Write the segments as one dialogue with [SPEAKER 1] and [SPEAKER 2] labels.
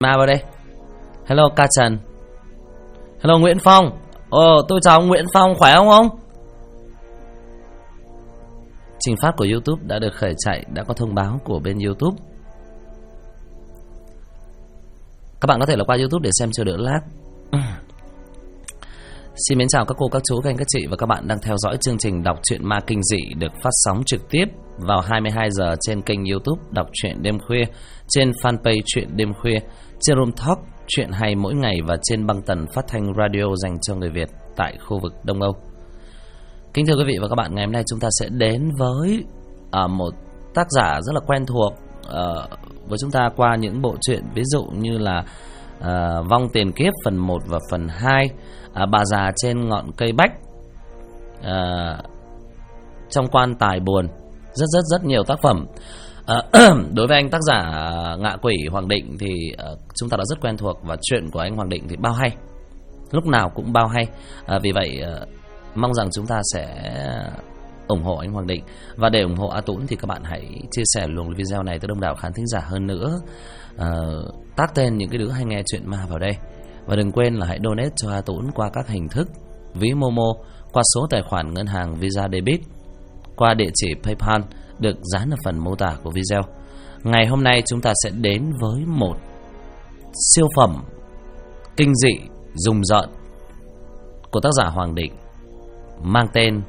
[SPEAKER 1] Ma vào đây. Hello ca Trần. Hello Nguyễn Phong. Tôi chào ông Nguyễn Phong, khỏe không ông? Trình phát của YouTube đã được khởi chạy, đã có thông báo của bên YouTube. Các bạn có thể là qua YouTube để xem chưa đỡ lag. Xin mến chào các cô, các chú, các anh, các chị và các bạn đang theo dõi chương trình đọc truyện ma kinh dị được phát sóng trực tiếp vào 22 giờ trên kênh YouTube Đọc truyện đêm khuya, trên fanpage Truyện đêm khuya, trên Room Talk Truyện hay mỗi ngày và trên băng tần phát thanh radio dành cho người Việt tại khu vực Đông Âu. Kính thưa quý vị và các bạn, ngày hôm nay chúng ta sẽ đến với một tác giả rất là quen thuộc với chúng ta qua những bộ truyện ví dụ như là Vong Tiền Kiếp phần 1 và phần 2, Bà già trên ngọn cây bách, Trong quan tài buồn, rất nhiều tác phẩm. Đối với anh tác giả Ngạ Quỷ Hoàng Định thì chúng ta đã rất quen thuộc, và chuyện của anh Hoàng Định thì bao hay, lúc nào cũng bao hay. Vì vậy mong rằng chúng ta sẽ ủng hộ anh Hoàng Định. Và để ủng hộ A Tũng thì các bạn hãy chia sẻ luồng video này tới đông đảo khán thính giả hơn nữa, tag tên những cái đứa hay nghe chuyện ma vào đây. Và đừng quên là hãy donate cho A Tũng qua các hình thức: ví Momo, qua số tài khoản ngân hàng Visa Debit, qua địa chỉ PayPal được dán ở phần mô tả của video. Ngày hôm nay chúng ta sẽ đến với một siêu phẩm kinh dị rùng rợn của tác giả Hoàng Định, mang tên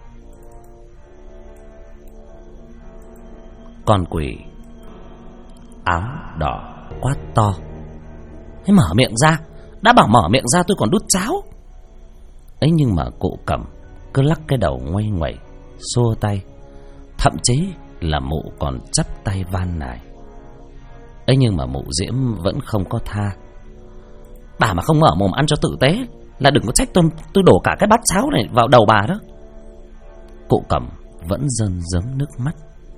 [SPEAKER 1] Con quỷ áo đỏ quát to. Thế mở miệng ra, đã bảo mở miệng ra tôi còn đút cháo ấy, nhưng mà cụ Cẩm cứ lắc cái đầu ngoay ngoẩy, xua tay, thậm chí là mụ còn chắp tay van nài ấy, nhưng mà mụ Diễm vẫn không có tha. Bà mà không mở mồm ăn cho tử tế là đừng có trách tôi đổ cả cái bát cháo này vào đầu bà đó. Cụ Cẩm vẫn rơm rớm nước mắt.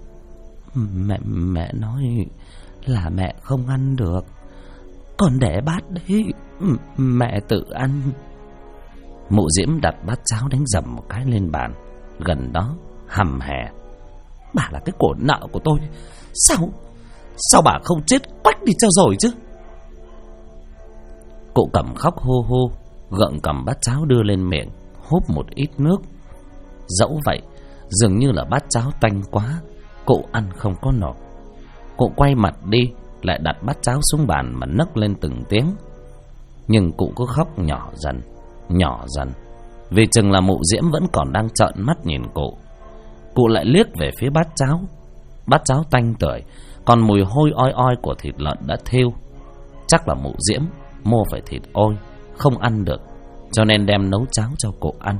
[SPEAKER 1] Mẹ nói là mẹ không ăn được, còn để bát đấy mẹ tự ăn. Mụ Diễm đặt bát cháo đánh dầm một cái lên bàn gần đó, hầm hè: Bà là cái cổ nợ của tôi, sao bà không chết quách đi cho rồi chứ. Cụ Cẩm khóc hô hô, gượng cầm bát cháo đưa lên miệng, húp một ít nước. Dẫu vậy dường như là bát cháo tanh quá, cụ ăn không có nổi. Cụ quay mặt đi, lại đặt bát cháo xuống bàn mà nấc lên từng tiếng. Nhưng cụ cứ khóc nhỏ dần, vì chừng là mụ Diễm vẫn còn đang trợn mắt nhìn cụ. Cụ lại liếc về phía bát cháo tanh tưởi, còn mùi hôi oi oi của thịt lợn đã thêu. Chắc là mụ Diễm mua phải thịt ôi, không ăn được, cho nên đem nấu cháo cho cụ ăn.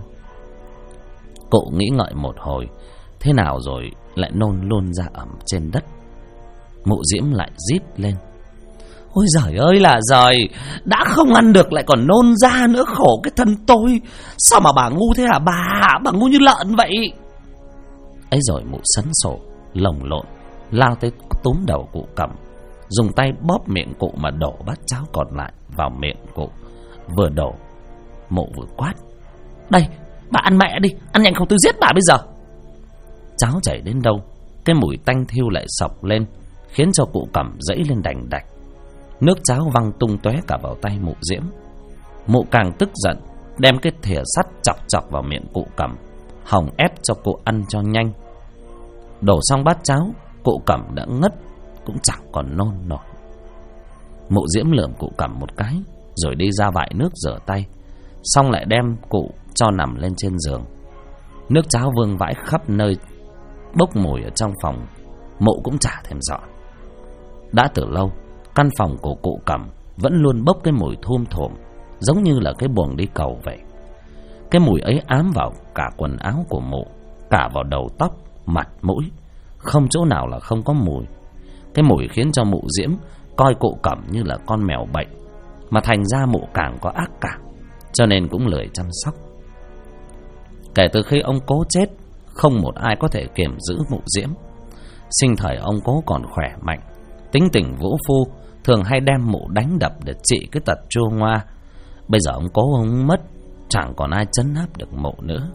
[SPEAKER 1] Cụ nghĩ ngợi một hồi, thế nào rồi lại nôn luôn ra ẩm trên đất. Mụ Diễm lại rít lên: Ôi giời ơi là giời, đã không ăn được lại còn nôn ra nữa, khổ cái thân tôi. Sao mà bà ngu thế hả bà ngu như lợn vậy. Ấy rồi mụ sấn sổ, lồng lộn, lao tới túm đầu cụ Cẩm, dùng tay bóp miệng cụ mà đổ bát cháo còn lại vào miệng cụ. Vừa đổ, mụ vừa quát: Đây, bà ăn mẹ đi, ăn nhanh không tôi giết bà bây giờ. Cháo chảy đến đâu, cái mùi tanh thiêu lại sộc lên, khiến cho cụ Cẩm dẫy lên đành đạch. Nước cháo văng tung tóe cả vào tay mụ Diễm. Mụ càng tức giận, đem cái thìa sắt chọc vào miệng cụ Cẩm, hòng ép cho cụ ăn cho nhanh. Đổ xong bát cháo, cụ Cẩm đã ngất, cũng chẳng còn nôn nổi. Mụ Diễm lườm cụ Cẩm một cái, rồi đi ra vại nước rửa tay, xong lại đem cụ cho nằm lên trên giường. Nước cháo vương vãi khắp nơi, bốc mùi ở trong phòng, mụ cũng chả thèm dọn. Đã từ lâu, căn phòng của cụ Cẩm vẫn luôn bốc cái mùi thum thủm, giống như là cái buồng đi cầu vậy. Cái mùi ấy ám vào cả quần áo của mụ, cả vào đầu tóc, mặt, mũi, không chỗ nào là không có mùi. Cái mùi khiến cho mụ Diễm coi cụ Cẩm như là con mèo bệnh, mà thành ra mụ càng có ác cảm, cho nên cũng lười chăm sóc. Kể từ khi ông Cố chết, không một ai có thể kiềm giữ mụ Diễm. Sinh thời ông Cố còn khỏe mạnh, tính tình vũ phu, thường hay đem mụ đánh đập để trị cái tật chua ngoa. Bây giờ ông Cố ông mất, chẳng còn ai trấn áp được mụ nữa.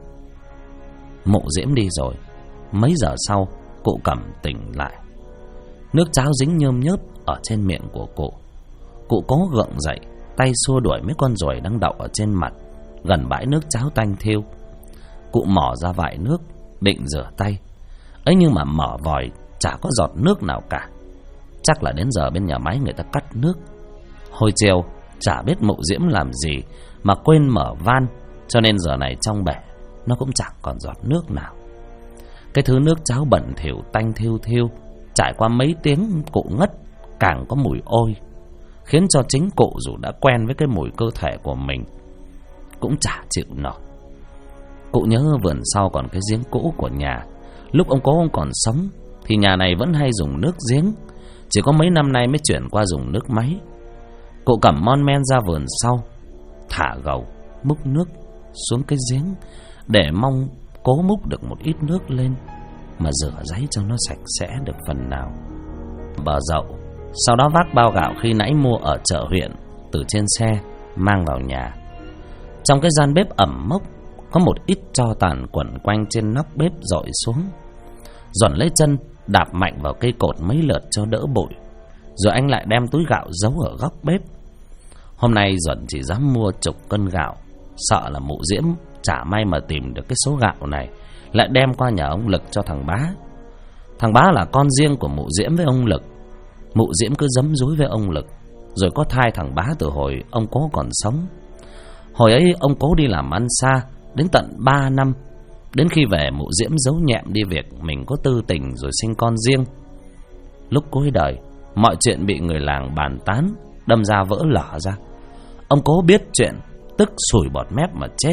[SPEAKER 1] Mụ Diễm đi rồi, mấy giờ sau cụ Cẩm tỉnh lại. Nước cháo dính nhơm nhớp ở trên miệng của cụ. Cụ cố gượng dậy, tay xua đuổi mấy con ruồi đang đậu ở trên mặt gần bãi nước cháo tanh thiêu. Cụ mò ra vại nước định rửa tay, ấy nhưng mà mở vòi chả có giọt nước nào cả. Chắc là đến giờ bên nhà máy người ta cắt nước. Hồi chiều chả biết Mụ Diễm làm gì mà quên mở van, cho nên giờ này trong bể nó cũng chẳng còn giọt nước nào. Cái thứ nước cháo bẩn thỉu tanh thiêu thiêu, trải qua mấy tiếng cụ ngất, càng có mùi ôi, khiến cho chính cụ dù đã quen với cái mùi cơ thể của mình cũng chả chịu nổi. Cụ nhớ vườn sau còn cái giếng cũ của nhà. Lúc ông cố ông còn sống thì nhà này vẫn hay dùng nước giếng, chỉ có mấy năm nay mới chuyển qua dùng nước máy. Cụ cầm mon men ra vườn sau, thả gầu múc nước xuống cái giếng để mong cố múc được một ít nước lên mà rửa ráy cho nó sạch sẽ được phần nào. Bờ dậu, sau đó vác bao gạo khi nãy mua ở chợ huyện từ trên xe mang vào nhà. Trong cái gian bếp ẩm mốc có một ít tro tàn quẩn quanh trên nóc bếp dội xuống. Duẩn lấy chân đạp mạnh vào cây cột mấy lượt cho đỡ bụi, rồi anh lại đem túi gạo giấu ở góc bếp. Hôm nay Duẩn chỉ dám mua chục cân gạo, sợ là Mụ Diễm chả may mà tìm được cái số gạo này, lại đem qua nhà ông Lực cho thằng Bá. Thằng Bá là con riêng của Mụ Diễm với ông Lực. Mụ Diễm cứ giấm dúi với ông Lực, rồi có thai thằng Bá từ hồi ông cố còn sống. Hồi ấy ông cố đi làm ăn xa đến tận 3 năm. Đến khi về, Mụ Diễm giấu nhẹm đi việc mình có tư tình rồi sinh con riêng. Lúc cuối đời, mọi chuyện bị người làng bàn tán, đâm ra vỡ lở ra. Ông cố biết chuyện, tức sủi bọt mép mà chết.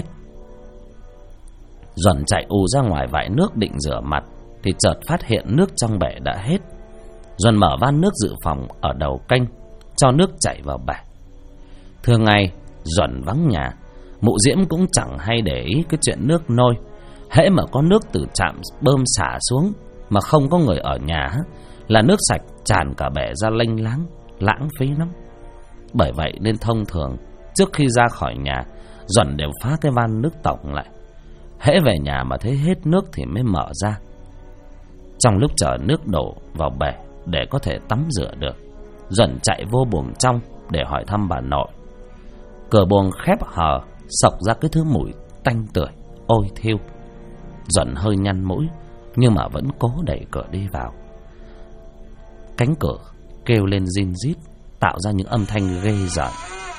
[SPEAKER 1] Duẩn chạy ù ra ngoài vại nước định rửa mặt thì chợt phát hiện nước trong bể đã hết. Duẩn mở van nước dự phòng ở đầu kênh, cho nước chảy vào bể. Thường ngày Duẩn vắng nhà, Mụ Diễm cũng chẳng hay để ý cái chuyện nước nôi. Hễ mà có nước từ trạm bơm xả xuống mà không có người ở nhà là nước sạch tràn cả bể ra lênh láng, lãng phí lắm. Bởi vậy nên thông thường trước khi ra khỏi nhà, Duẩn đều phá cái van nước tổng lại. Hễ về nhà mà thấy hết nước thì mới mở ra. Trong lúc chờ nước đổ vào bể để có thể tắm rửa được, Duẩn chạy vô buồng trong để hỏi thăm bà nội. Cửa buồng khép hờ, xộc ra cái thứ mùi tanh tưởi ôi thiêu. Duẩn hơi nhăn mũi nhưng mà vẫn cố đẩy cửa đi vào. Cánh cửa kêu lên rin rít, tạo ra những âm thanh ghê rợn.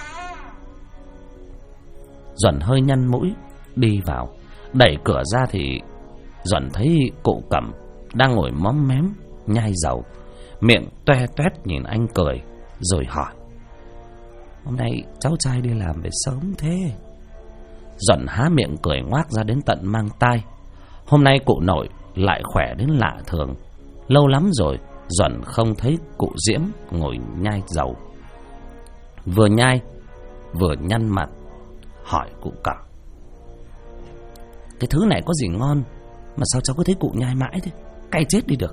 [SPEAKER 1] Duẩn hơi nhăn mũi đi vào, đẩy cửa ra thì Duẩn thấy cụ Cẩm đang ngồi móm mém nhai dầu, miệng toe toét nhìn anh cười, rồi hỏi: "Hôm nay cháu trai đi làm về sớm thế?" Duẩn há miệng cười ngoác ra đến tận mang tai. Hôm nay cụ nội lại khỏe đến lạ thường. Lâu lắm rồi Duẩn không thấy cụ Diễm ngồi nhai dầu. Vừa nhai vừa nhăn mặt hỏi cụ Cẩm: "Cái thứ này có gì ngon mà sao cháu cứ thấy cụ nhai mãi thế? Cay chết đi được."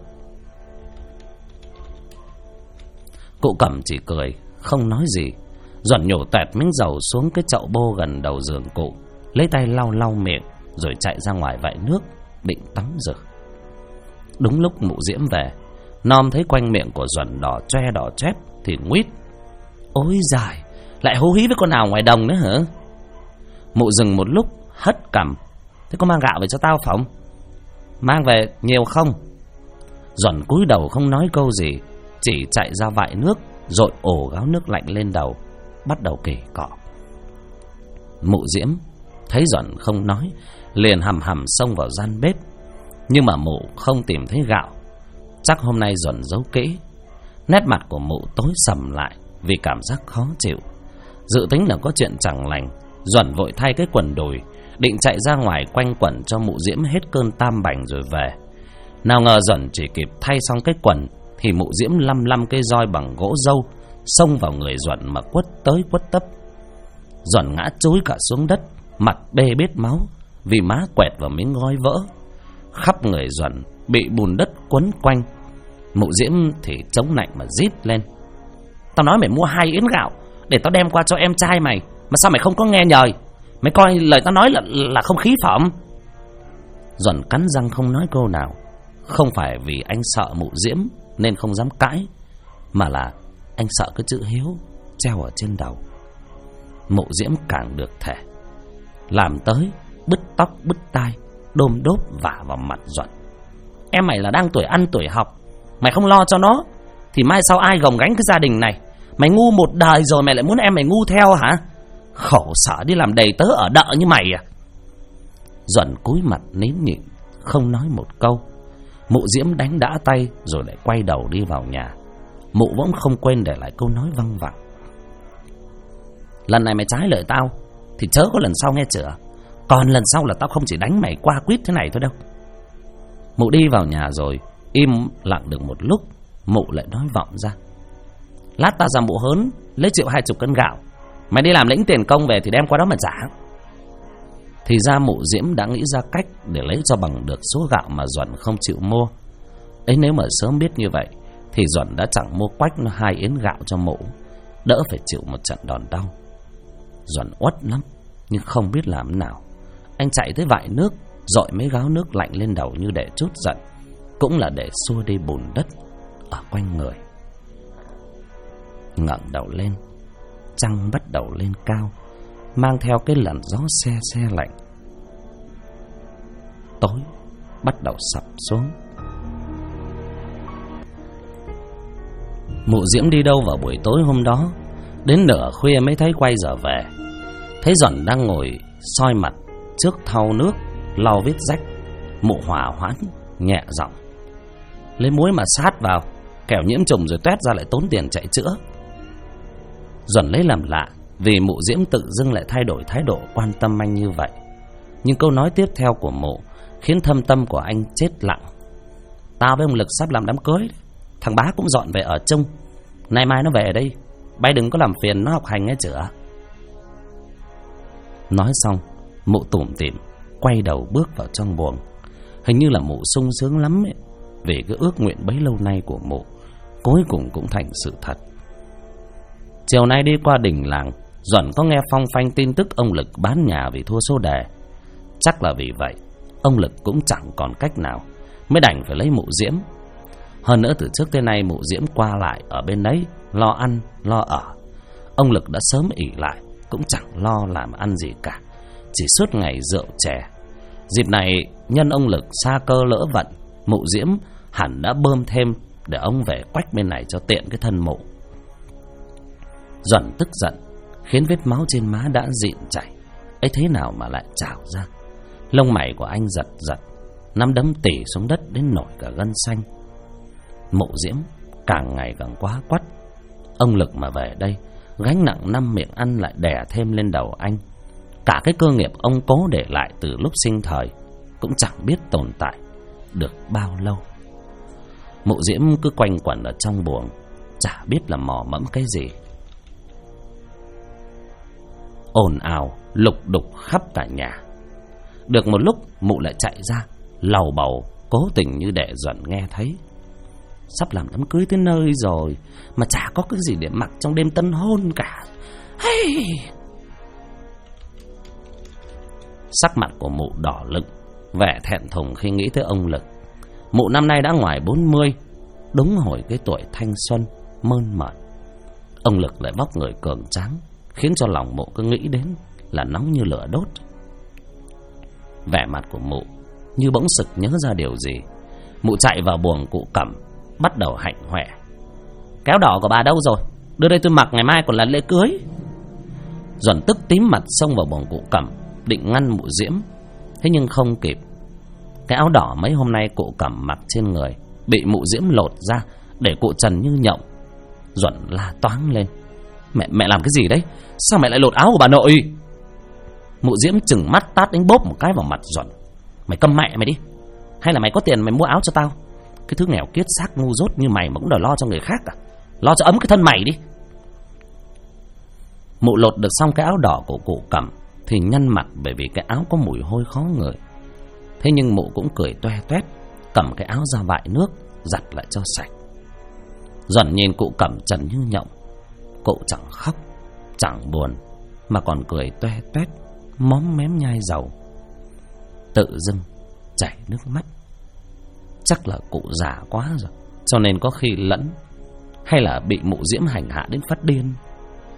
[SPEAKER 1] Cụ Cẩm chỉ cười không nói gì. Duẩn nhổ toẹt miếng dầu xuống cái chậu bô gần đầu giường cụ, lấy tay lau lau miệng rồi chạy ra ngoài vại nước định tắm rửa. Đúng lúc Mụ Diễm về, nom thấy quanh miệng của Duẩn đỏ chét thì nguýt: "Ôi giời, lại hú hí với con nào ngoài đồng nữa hả?" Mụ dừng một lúc hất cằm: "Thế có mang gạo về cho tao phỏng? Mang về nhiều không?" Duẩn cúi đầu không nói câu gì, chỉ chạy ra vại nước dội ổ gáo nước lạnh lên đầu, bắt đầu kể cọ. Mụ Diễm thấy Duẩn không nói, liền hầm hầm xông vào gian bếp. Nhưng mà Mụ không tìm thấy gạo. Chắc hôm nay Duẩn giấu kỹ. Nét mặt của Mụ tối sầm lại vì cảm giác khó chịu. Dự tính là có chuyện chẳng lành, Duẩn vội thay cái quần đùi, định chạy ra ngoài quanh quẩn cho Mụ Diễm hết cơn tam bành rồi về. Nào ngờ Duẩn chỉ kịp thay xong cái quần thì Mụ Diễm lăm cây roi bằng gỗ dâu xông vào người Duẩn mà quất tới quất tấp. Duẩn ngã chúi cả xuống đất, mặt bê bết máu vì má quẹt vào miếng gói vỡ. Khắp người Duẩn bị bùn đất quấn quanh. Mụ Diễm thì chống nạnh mà rít lên: "Tao nói mày mua 2 yến gạo để tao đem qua cho em trai mày, mà sao mày không có nghe nhời? Mày coi lời tao nói là không khí phẩm." Duẩn cắn răng không nói câu nào. Không phải vì anh sợ Mụ Diễm nên không dám cãi, mà là anh sợ cái chữ hiếu treo ở trên đầu. Mụ Diễm càng được thể, làm tới bứt tóc bứt tai, đôm đốp vả vào mặt Duẩn. Em mày là đang tuổi ăn tuổi học, mày không lo cho nó thì mai sau ai gồng gánh cái gia đình này? Mày ngu một đời rồi mày lại muốn em mày ngu theo hả? Khổ sở đi làm đầy tớ ở đợ như mày à? Duẩn cúi mặt nín nhịn, không nói một câu. Mụ Diễm đánh đã tay rồi lại quay đầu đi vào nhà. Mụ vẫn không quên để lại câu nói văng vẳng: lần này mày trái lời tao thì chớ có lần sau nghe chửa. Còn lần sau là tao không chỉ đánh mày qua quýt thế này thôi đâu. Mụ đi vào nhà rồi im lặng được một lúc, mụ lại nói vọng ra: lát tao ra mụ hớn lấy 1,20 cân gạo, mày đi làm lĩnh tiền công về thì đem qua đó mà trả. Thì ra mụ Diễm đã nghĩ ra cách để lấy cho bằng được số gạo mà Duẩn không chịu mua. Ấy, nếu mà sớm biết như vậy thì Duẩn đã chẳng mua quách nó 2 yến gạo cho mụ, đỡ phải chịu một trận đòn đau. Duẩn uất lắm nhưng không biết làm nào. Anh chạy tới vại nước, dội mấy gáo nước lạnh lên đầu như để trút giận, cũng là để xua đi bùn đất ở quanh người. Ngẩng đầu lên, trăng bắt đầu lên cao, mang theo cái làn gió se se lạnh. Tối bắt đầu sập xuống. Mụ Diễm đi đâu vào buổi tối hôm đó? Đến nửa khuya mới thấy quay trở về. Thấy Duẩn đang ngồi soi mặt trước thau nước lau vết rách, mụ hòa hoãn nhẹ giọng: lấy muối mà sát vào, kẻo nhiễm trùng rồi toét ra lại tốn tiền chạy chữa. Duẩn lấy làm lạ vì mụ Diễm tự dưng lại thay đổi thái độ quan tâm anh như vậy. Nhưng câu nói tiếp theo của mụ khiến thâm tâm của anh chết lặng: tao với ông Lực sắp làm đám cưới, thằng Bá cũng dọn về ở chung, nay mai nó về đây, bay đừng có làm phiền nó học hành nghe chửa. Nói xong, mụ tủm tỉm quay đầu bước vào trong buồng. Hình như là mụ sung sướng lắm ấy, vì cái ước nguyện bấy lâu nay của mụ cuối cùng cũng thành sự thật. Chiều nay đi qua đình làng, Duẩn có nghe phong phanh tin tức ông Lực bán nhà vì thua số đề. Chắc là vì vậy ông Lực cũng chẳng còn cách nào, mới đành phải lấy mụ Diễm. Hơn nữa từ trước tới nay mụ Diễm qua lại ở bên đấy, lo ăn lo ở. Ông Lực đã sớm ỷ lại, cũng chẳng lo làm ăn gì cả, chỉ suốt ngày rượu chè. Dịp này nhân ông Lực sa cơ lỡ vận, mụ Diễm hẳn đã bơm thêm để ông về quách bên này cho tiện cái thân mụ. Duẩn tức giận khiến vết máu trên má đã dịn chảy, ấy thế nào mà lại trào ra. Lông mày của anh giật giật, nắm đấm tỉ xuống đất đến nổi cả gân xanh. Mụ Diễm càng ngày càng quá quắt. Ông Lực mà về đây, gánh nặng 5 miệng ăn lại đè thêm lên đầu anh. Cả cái cơ nghiệp ông cố để lại từ lúc sinh thời cũng chẳng biết tồn tại được bao lâu. Mụ Diễm cứ quanh quẩn ở trong buồng, chả biết là mò mẫm cái gì. Ồn ào lục đục khắp cả nhà. Được một lúc mụ lại chạy ra lầu bầu, cố tình như để Duẩn nghe thấy: sắp làm đám cưới tới nơi rồi mà chả có cái gì để mặc trong đêm tân hôn cả. Hey! Sắc mặt của mụ đỏ lựng, vẻ thẹn thùng khi nghĩ tới ông Lực. Mụ năm nay đã ngoài 40, đúng hồi cái tuổi thanh xuân mơn mởn. Ông Lực lại vóc người cường tráng, khiến cho lòng mụ cứ nghĩ đến là nóng như lửa đốt. Vẻ mặt của mụ như bỗng sực nhớ ra điều gì. Mụ chạy vào buồng cụ Cẩm, bắt đầu hạnh hoẹ: kéo đỏ của bà đâu rồi? Đưa đây tôi mặc, ngày mai còn là lễ cưới. Duẩn tức tím mặt xông vào buồng cụ Cẩm, định ngăn mụ Diễm, thế nhưng không kịp. Cái áo đỏ mấy hôm nay cụ Cẩm mặc trên người bị mụ Diễm lột ra để cụ trần như nhộng. Duẩn la toáng lên: Mẹ làm cái gì đấy? Sao mẹ lại lột áo của bà nội? Mụ Diễm chừng mắt tát đánh bốp một cái vào mặt Duẩn: mày câm mẹ mày đi, hay là mày có tiền mày mua áo cho tao? Cái thứ nghèo kiết xác ngu dốt như mày mà cũng đòi lo cho người khác à? Lo cho ấm cái thân mày đi. Mụ lột được xong cái áo đỏ của cụ Cẩm thì nhăn mặt bởi vì cái áo có mùi hôi khó ngửi. Thế nhưng mụ cũng cười toe toét, cầm cái áo ra vại nước giặt lại cho sạch. Duẩn nhìn cụ Cẩm trần như nhộng. Cụ chẳng khóc chẳng buồn mà còn cười toe toét, móm mém nhai dầu. Tự dưng chảy nước mắt. Chắc là cụ già quá rồi, cho nên có khi lẫn, hay là bị mụ Diễm hành hạ đến phát điên.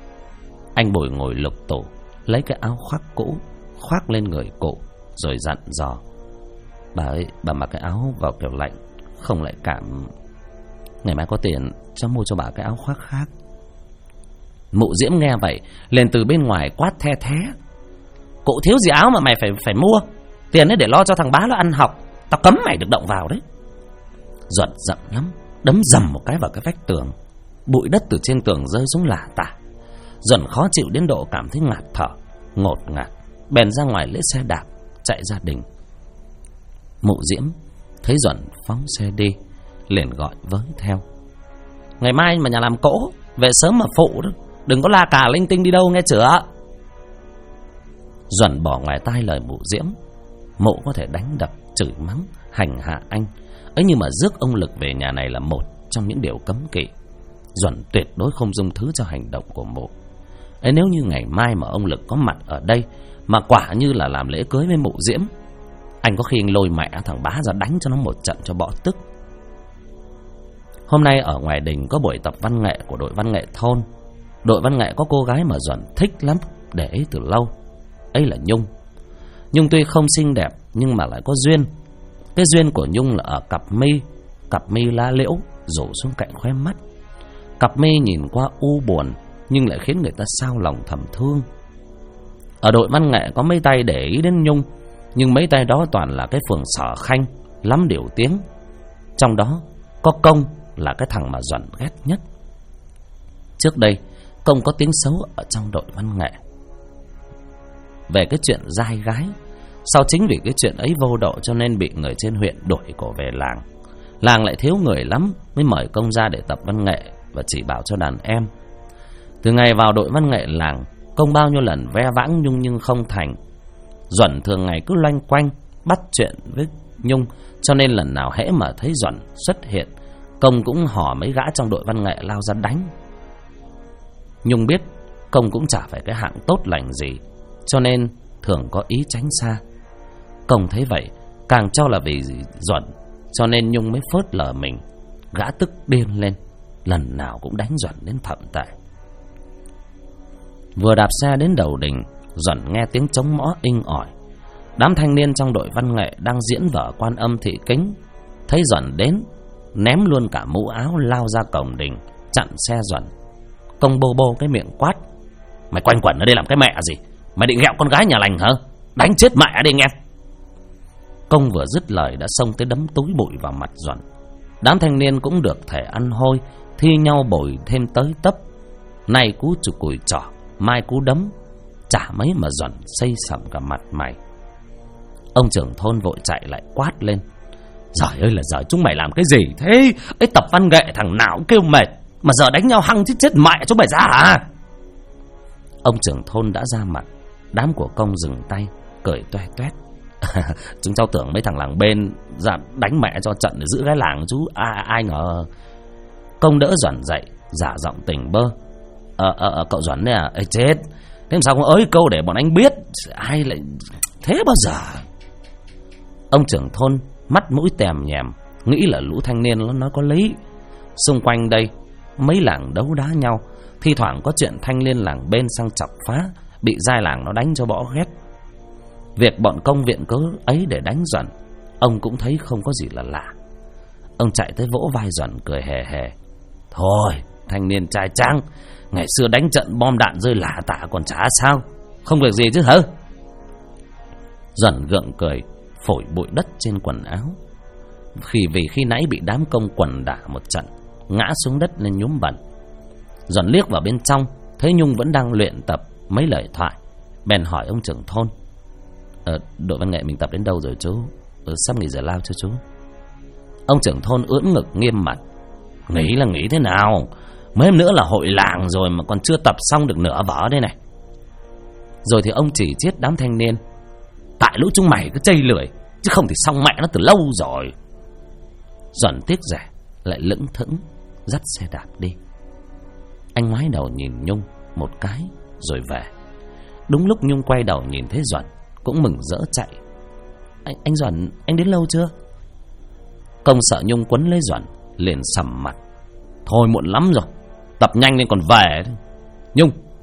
[SPEAKER 1] Anh Bùi ngồi lục tủ, lấy cái áo khoác cũ khoác lên người cụ, rồi dặn dò: bà ơi, bà mặc cái áo vào kiểu lạnh không lại cảm. Ngày mai có tiền cháu mua cho bà cái áo khoác khác. Mụ Diễm nghe vậy liền từ bên ngoài quát the thé: cụ thiếu gì áo mà mày phải mua, tiền ấy để lo cho thằng bá nó ăn học, tao cấm mày được động vào đấy. Duẩn giận lắm, đấm dầm một cái vào cái vách tường, bụi đất từ trên tường rơi xuống lả tả. Duẩn khó chịu đến độ cảm thấy ngạt thở, ngột ngạt, bèn ra ngoài lấy xe đạp chạy ra đình. Mụ Diễm thấy Duẩn phóng xe đi, liền gọi với theo: ngày mai mà nhà làm cỗ về sớm mà phụ đó, đừng có la cà linh tinh đi đâu nghe chưa. Duẩn bỏ ngoài tai lời mụ Diễm. Mụ có thể đánh đập, chửi mắng, hành hạ anh ấy, nhưng mà rước ông Lực về nhà này là một trong những điều cấm kỵ. Duẩn tuyệt đối không dung thứ cho hành động của mụ ấy. Nếu như ngày mai mà ông Lực có mặt ở đây mà quả như là làm lễ cưới với mụ Diễm, anh có khi anh lôi mẹ thằng bá ra đánh cho nó một trận cho bỏ tức. Hôm nay ở ngoài đình có buổi tập văn nghệ của đội văn nghệ thôn. Đội văn nghệ có cô gái mà Duẩn thích lắm, để ý từ lâu. Ấy là Nhung. Nhung tuy không xinh đẹp nhưng mà lại có duyên. Cái duyên của Nhung là ở cặp mi lá liễu rủ xuống cạnh khóe mắt. Cặp mi nhìn qua u buồn nhưng lại khiến người ta xao lòng thầm thương. Ở đội văn nghệ có mấy tay để ý đến Nhung, nhưng mấy tay đó toàn là cái phường Sở Khanh, lắm điều tiếng. Trong đó có Công, là cái thằng mà Duẩn ghét nhất. Trước đây Công có tiếng xấu ở trong đội văn nghệ về cái chuyện giai gái. Sau chính vì cái chuyện ấy vô độ cho nên bị người trên huyện đuổi cổ về làng. Làng lại thiếu người lắm, mới mời Công ra để tập văn nghệ và chỉ bảo cho đàn em. Từ ngày vào đội văn nghệ làng, Công bao nhiêu lần ve vãng Nhung nhưng không thành. Duẩn thường ngày cứ loanh quanh bắt chuyện với Nhung, cho nên lần nào hễ mà thấy Duẩn xuất hiện, Công cũng hò mấy gã trong đội văn nghệ lao ra đánh. Nhung biết Công cũng chả phải cái hạng tốt lành gì, cho nên thường có ý tránh xa. Công thấy vậy càng cho là vì Duẩn, cho nên Nhung mới phớt lờ mình. Gã tức điên lên, lần nào cũng đánh Duẩn đến thậm tệ. Vừa đạp xe đến đầu đình, Duẩn nghe tiếng trống mõ inh ỏi. Đám thanh niên trong đội văn nghệ đang diễn vở Quan Âm Thị Kính thấy Duẩn đến, ném luôn cả mũ áo lao ra cổng đình chặn xe Duẩn. Công bô bô cái miệng quát: mày quanh quẩn ở đây làm cái mẹ gì? Mày định ghẹo con gái nhà lành hả? Đánh chết mẹ đi nghe. Công vừa dứt lời đã xông tới đấm túi bụi vào mặt Duẩn. Đám thanh niên cũng được thể ăn hôi, thi nhau bồi thêm tới tấp. Nay cú chụp cùi trỏ, mai cú đấm, chả mấy mà Duẩn xây sẩm cả mặt mày. Ông trưởng thôn vội chạy lại quát lên: giời ơi là giời, chúng mày làm cái gì thế? Ấy tập văn nghệ thằng nào cũng kêu mệt, mà giờ đánh nhau hăng chứ chết mẹ chúng mày ra hả? Ông trưởng thôn đã ra mặt. Đám của Công dừng tay, cười toe toét: chúng cháu tưởng mấy thằng làng bên ra đánh mẹ cho trận để giữ gái làng chú, ai ngờ. Công đỡ Duẩn dậy, giả giọng tỉnh bơ: cậu Duẩn đấy à? Ê chết, thế sao không ới câu để bọn anh biết? Ai lại thế bao giờ? Ông trưởng thôn mắt mũi tèm nhèm, nghĩ là lũ thanh niên nó có lý. Xung quanh đây mấy làng đấu đá nhau, thi thoảng có chuyện thanh niên làng bên sang chọc phá, bị giai làng nó đánh cho bỏ ghét. Việc bọn Công viện cớ ấy để đánh Duẩn, ông cũng thấy không có gì là lạ. Ông chạy tới vỗ vai Duẩn cười hề hề: thôi, thanh niên trai tráng, ngày xưa đánh trận bom đạn rơi lả tả còn chả sao, không việc gì chứ hả? Duẩn gượng cười, phổi bụi đất trên quần áo. Vì khi nãy bị đám Công quần đả một trận, ngã xuống đất nên nhúm bẩn. Duẩn liếc vào bên trong, thấy Nhung vẫn đang luyện tập mấy lời thoại, bèn hỏi ông trưởng thôn: đội văn nghệ mình tập đến đâu rồi chú? Sắp nghỉ giờ lao cho chú. Ông trưởng thôn ưỡn ngực nghiêm mặt: nghỉ là nghỉ thế nào? Mấy hôm nữa là hội làng rồi mà còn chưa tập xong được nửa vở đây này. Rồi thì ông chỉ chiết đám thanh niên: tại lũ chúng mày cứ chây lười, chứ không thì xong mẹ nó từ lâu rồi. Duẩn tiếc rẻ, lại lững thững dắt xe đạp đi. Anh ngoái đầu nhìn Nhung một cái rồi về. Đúng lúc Nhung quay đầu nhìn thấy Duẩn, cũng mừng rỡ chạy: anh Duẩn, anh đến lâu chưa? Công sợ Nhung quấn lấy Duẩn, liền sầm mặt: thôi muộn lắm rồi, tập nhanh lên còn về. Nhung,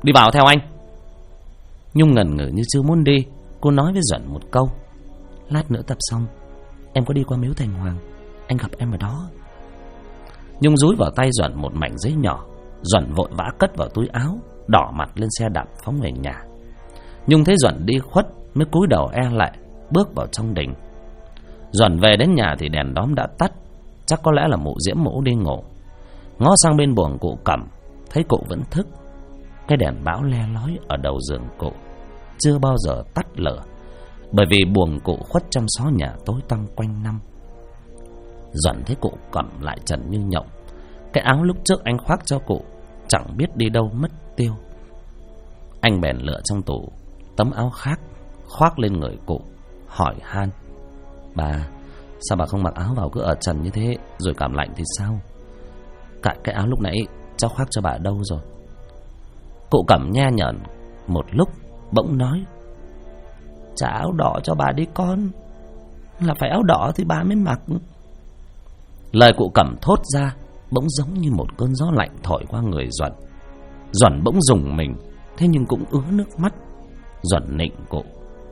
[SPEAKER 1] Đi vào theo anh. Nhung ngần ngừ như chưa muốn đi. Cô nói với Duẩn một câu: lát nữa tập xong em có đi qua miếu Thành Hoàng, anh gặp em ở đó. Nhung dúi vào tay Duẩn một mảnh giấy nhỏ. Duẩn vội vã cất vào túi áo, đỏ mặt lên xe đạp phóng về nhà. Nhung thấy Duẩn đi khuất mới cúi đầu e lại bước vào trong đình. Duẩn về đến nhà thì đèn đóm đã tắt, chắc có lẽ là mụ Diễm Mũ đi ngủ. Ngó sang bên buồng cụ Cẩm, thấy cụ vẫn thức. Cái đèn bão le lói ở đầu giường cụ chưa bao giờ tắt lửa, bởi vì buồng cụ khuất trong xó nhà tối tăm quanh năm. Duẩn thấy cụ Cẩm lại trần như nhộng. Cái áo lúc trước anh khoác cho cụ chẳng biết đi đâu mất tiêu. Anh bèn lựa trong tủ tấm áo khác khoác lên người cụ, hỏi han: bà, sao bà không mặc áo vào cứ ở trần như thế, rồi cảm lạnh thì sao? Cả cái áo lúc nãy cháu khoác cho bà đâu rồi? Cụ Cẩm nha nhởn một lúc bỗng nói: trả áo đỏ cho bà đi con, là phải áo đỏ thì bà mới mặc. Lời cụ Cẩm thốt ra bỗng giống như một cơn gió lạnh thổi qua người Duẩn. Duẩn bỗng rùng mình, thế nhưng cũng ứa nước mắt. Duẩn nịnh cụ: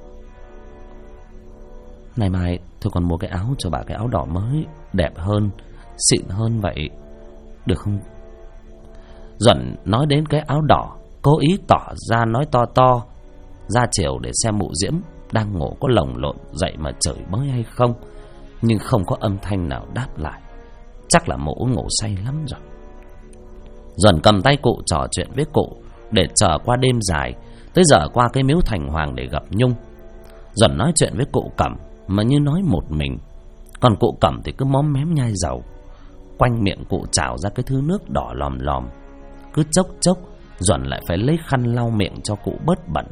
[SPEAKER 1] này mai tôi còn mua cái áo cho bà, cái áo đỏ mới, đẹp hơn, xịn hơn vậy, được không? Duẩn nói đến cái áo đỏ, cố ý tỏ ra nói to to ra chiều để xem mụ Diễm đang ngủ có lồng lộn dậy mà chửi bới hay không, nhưng không có âm thanh nào đáp lại. Chắc là mụ ngủ say lắm rồi. Duẩn cầm tay cụ trò chuyện với cụ để chờ qua đêm dài, tới giờ qua cái miếu Thành Hoàng để gặp Nhung. Duẩn nói chuyện với cụ Cẩm mà như nói một mình, còn cụ Cẩm thì cứ móm mém nhai dầu. Quanh miệng cụ trào ra cái thứ nước đỏ lòm lòm. Cứ chốc chốc Duẩn lại phải lấy khăn lau miệng cho cụ bớt bẩn.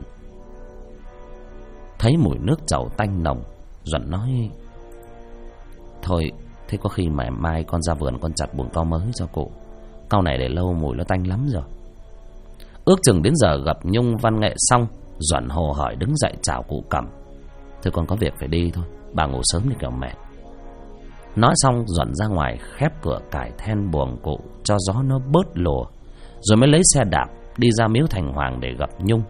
[SPEAKER 1] Thấy mùi nước trầu tanh nồng, Duẩn nói: thôi, thế có khi mà mai con ra vườn con chặt buồng cau mới cho cụ. Cau này để lâu mùi nó tanh lắm rồi. Ước chừng đến giờ gặp Nhung văn nghệ xong, Duẩn hồ hởi đứng dậy chào cụ Cẩm: thôi con có việc phải đi thôi, bà ngủ sớm thì kẻo mệt. Nói xong Duẩn ra ngoài khép cửa cài then buồng cụ cho gió nó bớt lùa, rồi mới lấy xe đạp đi ra miếu Thành Hoàng để gặp Nhung.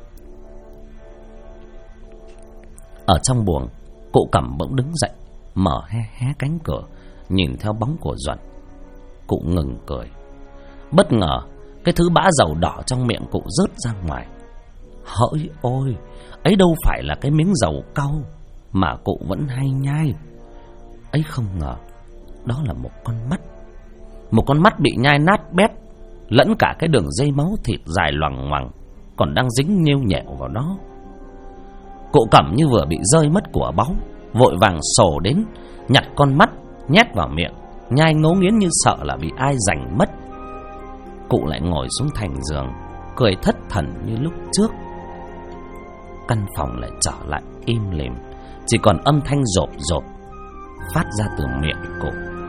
[SPEAKER 1] Ở trong buồng, cụ Cẩm bỗng đứng dậy, mở hé cánh cửa, nhìn theo bóng của Duẩn. Cụ ngừng cười. Bất ngờ cái thứ bã dầu đỏ trong miệng cụ rớt ra ngoài. Hỡi ôi, ấy đâu phải là cái miếng dầu cau mà cụ vẫn hay nhai. Ấy không ngờ đó là một con mắt. Một con mắt bị nhai nát bét, lẫn cả cái đường dây máu thịt dài loằng ngoằng còn đang dính nhêu nhẹo vào đó. Cụ Cẩm như vừa bị rơi mất của báu, vội vàng sổ đến nhặt con mắt nhét vào miệng, nhai ngấu nghiến như sợ là bị ai giành mất. Cụ lại ngồi xuống thành giường, cười thất thần như lúc trước. Căn phòng lại trở lại im lìm, chỉ còn âm thanh rộp rộp phát ra từ miệng cụ.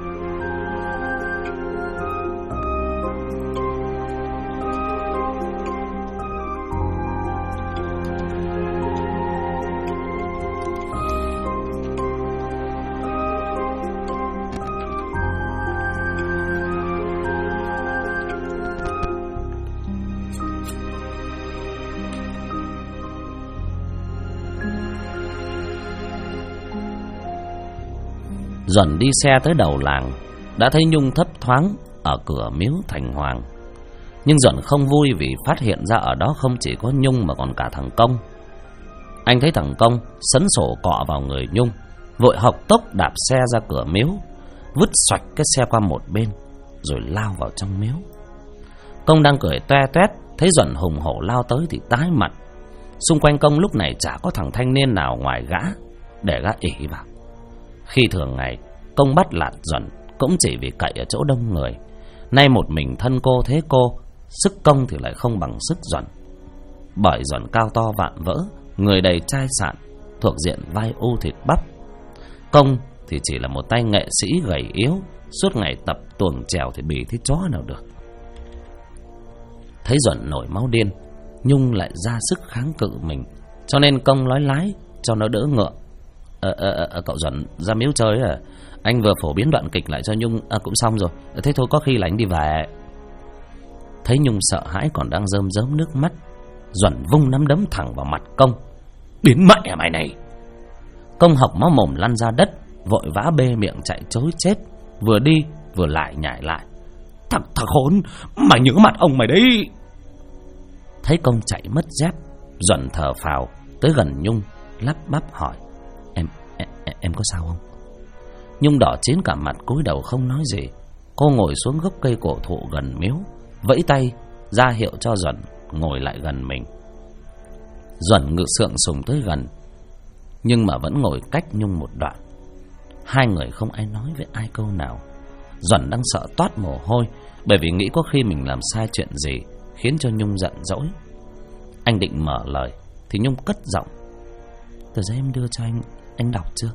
[SPEAKER 1] Duẩn đi xe tới đầu làng, đã thấy Nhung thấp thoáng ở cửa miếu Thành Hoàng. Nhưng Duẩn không vui vì phát hiện ra ở đó không chỉ có Nhung mà còn cả thằng Công. Anh thấy thằng Công sấn sổ cọ vào người Nhung, vội học tốc đạp xe ra cửa miếu, vứt xoạch cái xe qua một bên, rồi lao vào trong miếu. Công đang cười toe toét, thấy Duẩn hùng hổ lao tới thì tái mặt. Xung quanh Công lúc này chả có thằng thanh niên nào ngoài gã để gã ỷ vào. Khi thường ngày Công bắt lạt Duẩn cũng chỉ vì cậy ở chỗ đông người. Nay một mình thân cô thế cô, sức Công thì lại không bằng sức Duẩn. Bởi Duẩn cao to vạm vỡ, người đầy chai sạn, thuộc diện vai u thịt bắp. Công thì chỉ là một tay nghệ sĩ gầy yếu, suốt ngày tập tuồng trèo thì bì thế chó nào được. Thấy Duẩn nổi máu điên, Nhung lại ra sức kháng cự mình, cho nên Công nói lái cho nó đỡ ngựa: cậu Duẩn ra miếu chơi à? Anh vừa phổ biến đoạn kịch lại cho Nhung cũng xong rồi. Thế thôi có khi là anh đi về. Thấy Nhung sợ hãi còn đang rơm rớm nước mắt, Duẩn vung nắm đấm thẳng vào mặt Công. Biến mẹ mày này! Công hộc máu mồm lăn ra đất, vội vã bê miệng chạy trối chết, vừa đi vừa lại nhảy lại. Thằng khốn, mày nhớ mặt ông mày đấy! Thấy Công chạy mất dép, Duẩn thở phào tới gần Nhung, lắp bắp hỏi: Em có sao không? Nhung đỏ chín cả mặt, cúi đầu không nói gì. Cô ngồi xuống gốc cây cổ thụ gần miếu, vẫy tay ra hiệu cho Duẩn ngồi lại gần mình. Duẩn ngự sượng sùng tới gần, nhưng mà vẫn ngồi cách Nhung một đoạn. Hai người không ai nói với ai câu nào. Duẩn đang sợ toát mồ hôi, bởi vì nghĩ có khi mình làm sai chuyện gì khiến cho Nhung giận dỗi. Anh định mở lời thì Nhung cất giọng: Tờ giấy em đưa cho anh đọc chưa?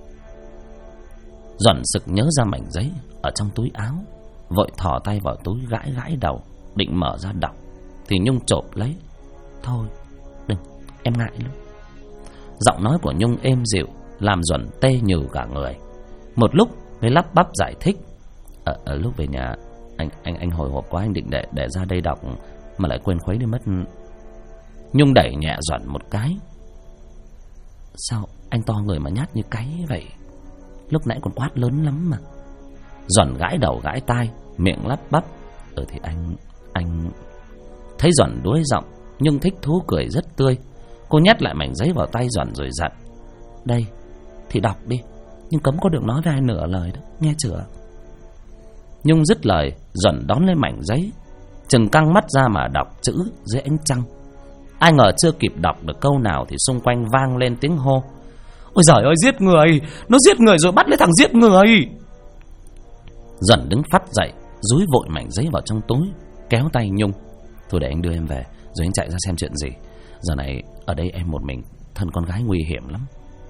[SPEAKER 1] Duẩn sực nhớ ra mảnh giấy ở trong túi áo, vội thò tay vào túi gãi gãi đầu, định mở ra đọc thì Nhung chộp lấy: Thôi đừng, em ngại lắm. Giọng nói của Nhung êm dịu làm Duẩn tê nhừ cả người. Một lúc mới lắp bắp giải thích: Ở lúc về nhà anh hồi hộp quá, anh định để ra đây đọc mà lại quên khuấy đi mất. Nhung đẩy nhẹ Duẩn một cái: Sao anh to người mà nhát như cái vậy? Lúc nãy còn quát lớn lắm mà. Duẩn gãi đầu gãi tai, miệng lắp bắp: Thì anh... Thấy Duẩn đuối giọng, Nhung thích thú cười rất tươi. Cô nhét lại mảnh giấy vào tay Duẩn rồi dặn: Đây, thì đọc đi, nhưng cấm có được nói với ai nửa lời đó, nghe chưa? Nhung dứt lời, Duẩn đón lấy mảnh giấy, chừng căng mắt ra mà đọc chữ dưới ánh trăng. Ai ngờ chưa kịp đọc được câu nào thì xung quanh vang lên tiếng hô: Ôi giời ơi, giết người! Nó giết người rồi, bắt lấy thằng giết người! Duẩn đứng phắt dậy, dúi vội mảnh giấy vào trong túi, kéo tay Nhung: Thôi để anh đưa em về, rồi anh chạy ra xem chuyện gì. Giờ này ở đây em một mình, thân con gái nguy hiểm lắm.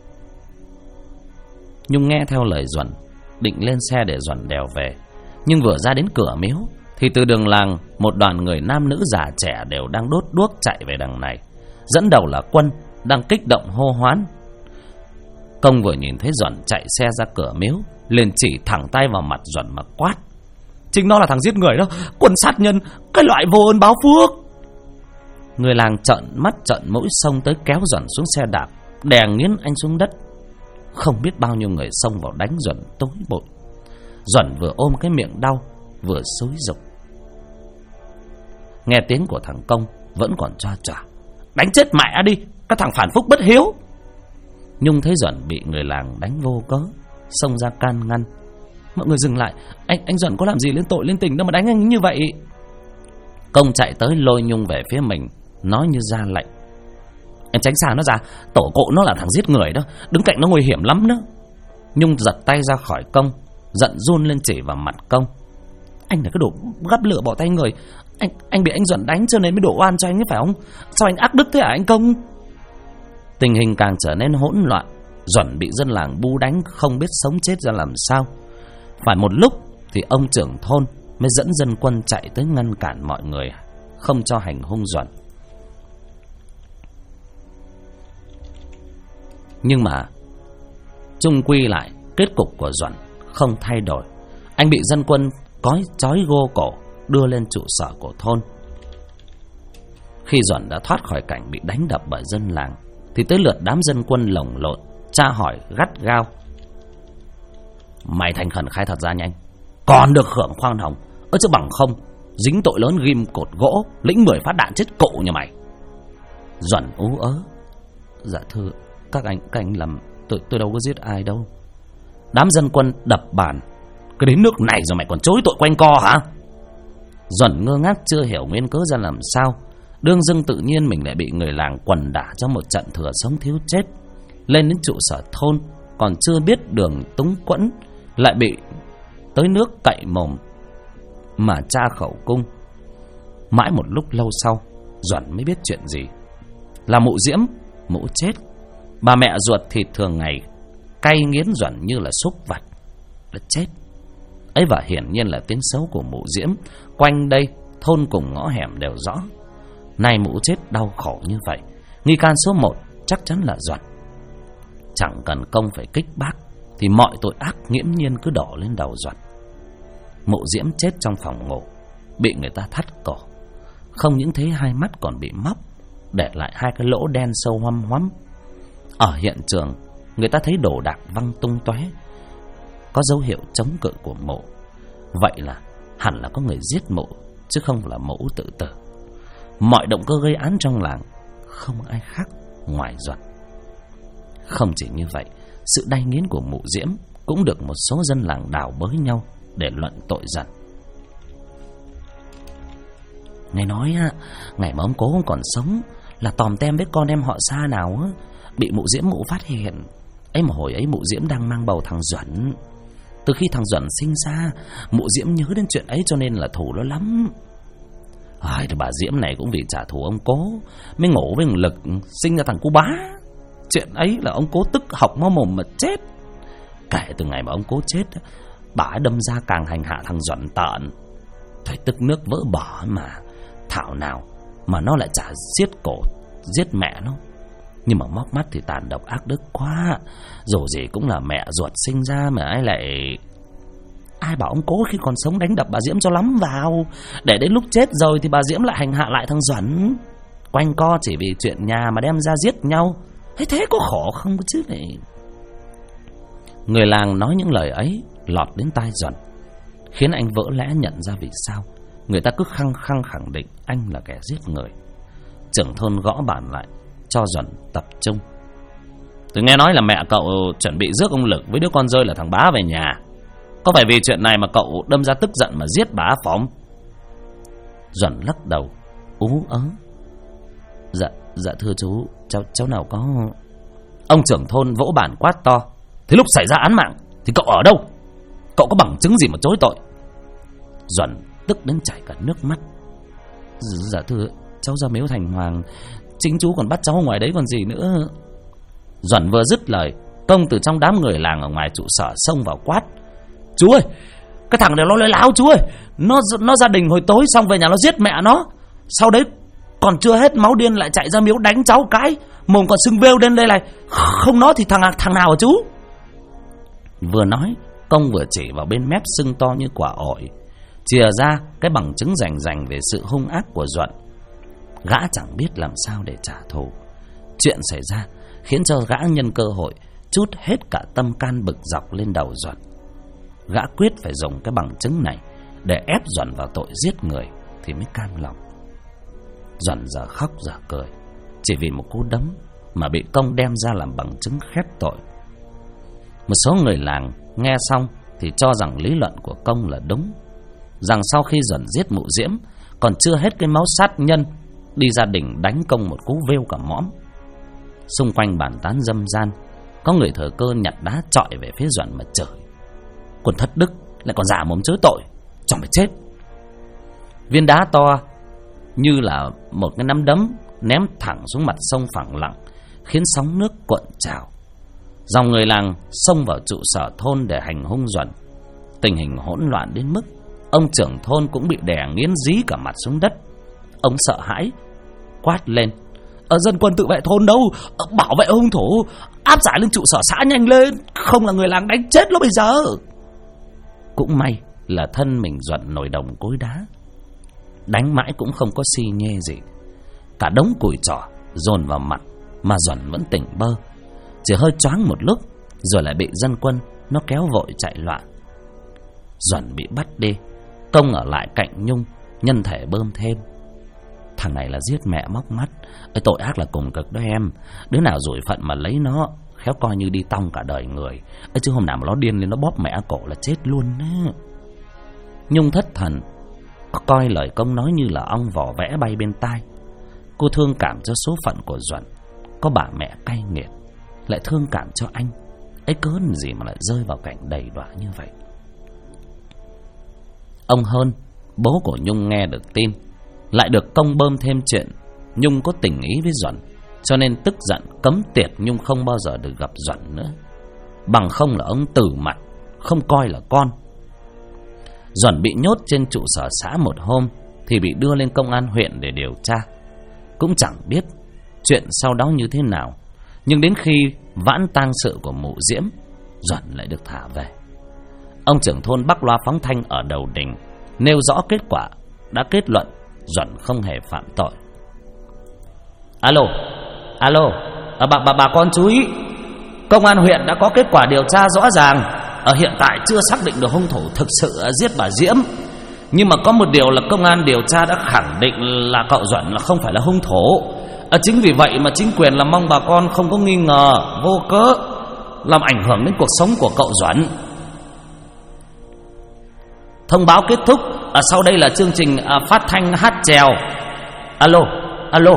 [SPEAKER 1] Nhung nghe theo lời Duẩn, định lên xe để Duẩn đèo về. Nhưng vừa ra đến cửa miếu thì từ đường làng, một đoàn người nam nữ già trẻ đều đang đốt đuốc chạy về đằng này. Dẫn đầu là Quân, đang kích động hô hoán. Công vừa nhìn thấy Duẩn chạy xe ra cửa miếu, liền chỉ thẳng tay vào mặt Duẩn mà quát: Chính nó là thằng giết người đó, quân sát nhân, cái loại vô ơn báo phước! Người làng trợn mắt trợn mũi xông tới kéo Duẩn xuống xe đạp, đè nghiến anh xuống đất. Không biết bao nhiêu người xông vào đánh Duẩn tối bội. Duẩn vừa ôm cái miệng đau, vừa xúi giục. Nghe tiếng của thằng Công vẫn còn choa choa: Đánh chết mẹ đi, các thằng phản phúc bất hiếu! Nhung thấy Duẩn bị người làng đánh vô cớ, xông ra can ngăn: Mọi người dừng lại, anh Duẩn có làm gì lên tội lên tình đâu mà đánh anh như vậy. Công chạy tới lôi Nhung về phía mình, nói như ra lệnh: Em tránh xa nó ra, tổ cộ nó là thằng giết người đó, đứng cạnh nó nguy hiểm lắm đó. Nhung giật tay ra khỏi Công, giận run lên chỉ vào mặt Công: Anh là cái đồ gắp lửa bỏ tay người, anh bị anh Duẩn đánh cho nên mới đổ oan cho anh ấy phải không? Sao anh ác đức thế hả anh Công? Tình hình càng trở nên hỗn loạn. Duẩn bị dân làng bu đánh không biết sống chết ra làm sao. Phải một lúc thì ông trưởng thôn mới dẫn dân quân chạy tới ngăn cản mọi người, không cho hành hung Duẩn. Nhưng mà chung quy lại, kết cục của Duẩn không thay đổi. Anh bị dân quân trói gô cổ đưa lên trụ sở của thôn. Khi Duẩn đã thoát khỏi cảnh bị đánh đập bởi dân làng thì tới lượt đám dân quân lồng lộn tra hỏi gắt gao: Mày thành khẩn khai thật ra nhanh, còn được hưởng khoan hồng, chứ bằng không dính tội lớn ghim cột gỗ, lĩnh 10 phát đạn chết cụ như mày. Duẩn ú ớ: Dạ thưa các anh làm, tôi đâu có giết ai đâu. Đám dân quân đập bàn: Cứ đến nước này rồi mày còn chối tội quanh co hả? Duẩn ngơ ngác chưa hiểu nguyên cớ ra làm sao. Đương dưng tự nhiên mình lại bị người làng quần đả trong một trận thừa sống thiếu chết. Lên đến trụ sở thôn còn chưa biết đường túng quẫn, lại bị tới nước cậy mồm mà tra khẩu cung. Mãi một lúc lâu sau, Duẩn mới biết chuyện gì. Là mụ Diễm, mụ chết. Bà mẹ ruột thịt thường ngày cay nghiến Duẩn như là súc vật, đã chết. Ấy và hiển nhiên là tiếng xấu của mụ Diễm quanh đây thôn cùng ngõ hẻm đều rõ. Nay mụ chết đau khổ như vậy, nghi can số 1 chắc chắn là Duẩn. Chẳng cần Công phải kích bác thì mọi tội ác nghiễm nhiên cứ đổ lên đầu Duẩn. Mụ Diễm chết trong phòng ngủ, bị người ta thắt cổ. Không những thế, hai mắt còn bị móc, để lại 2 cái lỗ đen sâu hoăm hoắm. Ở hiện trường, người ta thấy đồ đạc văng tung tóe, có dấu hiệu chống cự của mộ. Vậy là hẳn là có người giết mộ, chứ không là mộ tự tử. Mọi động cơ gây án trong làng không ai khác ngoài Duẩn. Không chỉ như vậy, sự đay nghiến của mụ Diễm cũng được một số dân làng đào bới nhau để luận tội Duẩn. Nghe nói ngày mà ông cố còn sống là tòm tem với con em họ Sa nào bị mụ Diễm mụ phát hiện. Ấy mà hồi ấy mụ Diễm đang mang bầu thằng Duẩn. Từ khi thằng Duẩn sinh ra, mụ Diễm nhớ đến chuyện ấy cho nên là thù nó lắm. Thì bà Diễm này cũng vì trả thù ông cố mới ngủ với thằng Lực sinh ra thằng cu Bá. Chuyện ấy là ông cố tức học máu mồm mà chết. Kể từ ngày mà ông cố chết, bà đâm ra càng hành hạ thằng Duẩn tợn. Phải tức nước vỡ bờ mà. Thảo nào mà nó lại chả giết cổ, giết mẹ nó. Nhưng mà móc mắt thì tàn độc ác đức quá. Dù gì cũng là mẹ ruột sinh ra mà ai bảo ông cố khi còn sống đánh đập bà Diễm cho lắm vào, để đến lúc chết rồi thì bà Diễm lại hành hạ lại thằng Duẩn. Quanh co chỉ vì chuyện nhà mà đem ra giết nhau. Thế có khổ không chứ này. Người làng nói những lời ấy lọt đến tai Duẩn, khiến anh vỡ lẽ nhận ra vì sao người ta cứ khăng khăng khẳng định anh là kẻ giết người. Trưởng thôn gõ bàn lại cho Duẩn tập trung. Tôi nghe nói là mẹ cậu chuẩn bị rước ông Lực với đứa con rơi là thằng Bá về nhà. Có phải vì chuyện này mà cậu đâm ra tức giận mà giết bà phóng? Duẩn lắc đầu ú ớ. Dạ thưa chú, cháu nào có. Ông trưởng thôn vỗ bàn quát to. Thế lúc xảy ra án mạng thì cậu ở đâu? Cậu có bằng chứng gì mà chối tội? Duẩn tức đến chảy cả nước mắt. Dạ thưa, cháu ra miếu Thành Hoàng, chính chú còn bắt cháu ngoài đấy còn gì nữa. Duẩn vừa dứt lời, Công từ trong đám người làng ở ngoài trụ sở xông vào quát. Chú ơi, cái thằng này nó lấy láo chú ơi. Nó gia đình hồi tối xong về nhà nó giết mẹ nó. Sau đấy còn chưa hết máu điên lại chạy ra miếu đánh cháu cái, mồm còn sưng vêu lên đây này. Không nó thì thằng nào hả chú? Vừa nói, Công vừa chỉ vào bên mép sưng to như quả ổi, chìa ra cái bằng chứng rành rành về sự hung ác của Duẩn. Gã chẳng biết làm sao để trả thù. Chuyện xảy ra khiến cho gã nhân cơ hội trút hết cả tâm can bực dọc lên đầu Duẩn. Gã quyết phải dùng cái bằng chứng này để ép Duẩn vào tội giết người thì mới cam lòng. Duẩn giờ khóc giờ cười, chỉ vì một cú đấm mà bị Công đem ra làm bằng chứng khép tội. Một số người làng nghe xong thì cho rằng lý luận của Công là đúng, rằng sau khi Duẩn giết mụ Diễm còn chưa hết cái máu sát nhân, đi gia đình đánh Công một cú vêu cả mõm. Xung quanh bàn tán dâm gian, có người thờ cơ nhặt đá chọi về phía Duẩn mà chửi. Còn thất đức lại còn giả mồm chối tội, chẳng phải chết. Viên đá to như là một cái nắm đấm ném thẳng xuống mặt sông phẳng lặng, khiến sóng nước cuộn trào. Dòng người làng xông vào trụ sở thôn để hành hung Duẩn. Tình hình hỗn loạn đến mức ông trưởng thôn cũng bị đè nghiến dí cả mặt xuống đất. Ông sợ hãi quát lên. Dân quân tự vệ thôn đâu, bảo vệ hung thủ, áp giải lên trụ sở xã nhanh lên, không là người làng đánh chết nó bây giờ. Cũng may là thân mình Duẩn nổi đồng cối đá, đánh mãi cũng không có xi nhê gì. Cả đống củi trỏ dồn vào mặt mà Duẩn vẫn tỉnh bơ, chỉ hơi choáng một lúc rồi lại bị dân quân nó kéo vội chạy loạn. Duẩn bị bắt đi, Công ở lại cạnh Nhung nhân thể bơm thêm. Thằng này là giết mẹ móc mắt, tội ác là cùng cực đó em. Đứa nào rủi phận mà lấy nó, khéo coi như đi tong cả đời người. Chứ hôm nào mà nó điên lên nó bóp mẹ cổ là chết luôn á. Nhung thất thần, coi lời Công nói như là ong vỏ vẽ bay bên tai. Cô thương cảm cho số phận của Duẩn, có bà mẹ cay nghiệt, lại thương cảm cho anh ấy, cớ gì mà lại rơi vào cảnh đầy đọa như vậy. Ông Hơn, bố của Nhung nghe được tin, lại được Công bơm thêm chuyện Nhung có tình ý với Duẩn, cho nên tức giận cấm tiệt Nhung không bao giờ được gặp Duẩn nữa. Bằng không là ông tử mặt, không coi là con. Duẩn bị nhốt trên trụ sở xã một hôm thì bị đưa lên công an huyện để điều tra. Cũng chẳng biết chuyện sau đó như thế nào, nhưng đến khi vãn tang sự của mụ Diễm, Duẩn lại được thả về. Ông trưởng thôn bắc loa phóng thanh ở đầu đình nêu rõ kết quả đã kết luận Duẩn không hề phạm tội. Alo, alo, bà con chú ý, công an huyện đã có kết quả điều tra rõ ràng. Hiện tại chưa xác định được hung thủ thực sự giết bà Diễm, nhưng mà có một điều là công an điều tra đã khẳng định là cậu Duẩn là không phải là hung thủ. Chính vì vậy mà chính quyền là mong bà con không có nghi ngờ vô cớ làm ảnh hưởng đến cuộc sống của cậu Duẩn. Thông báo kết thúc. Sau đây là chương trình phát thanh hát chèo. Alo, alo.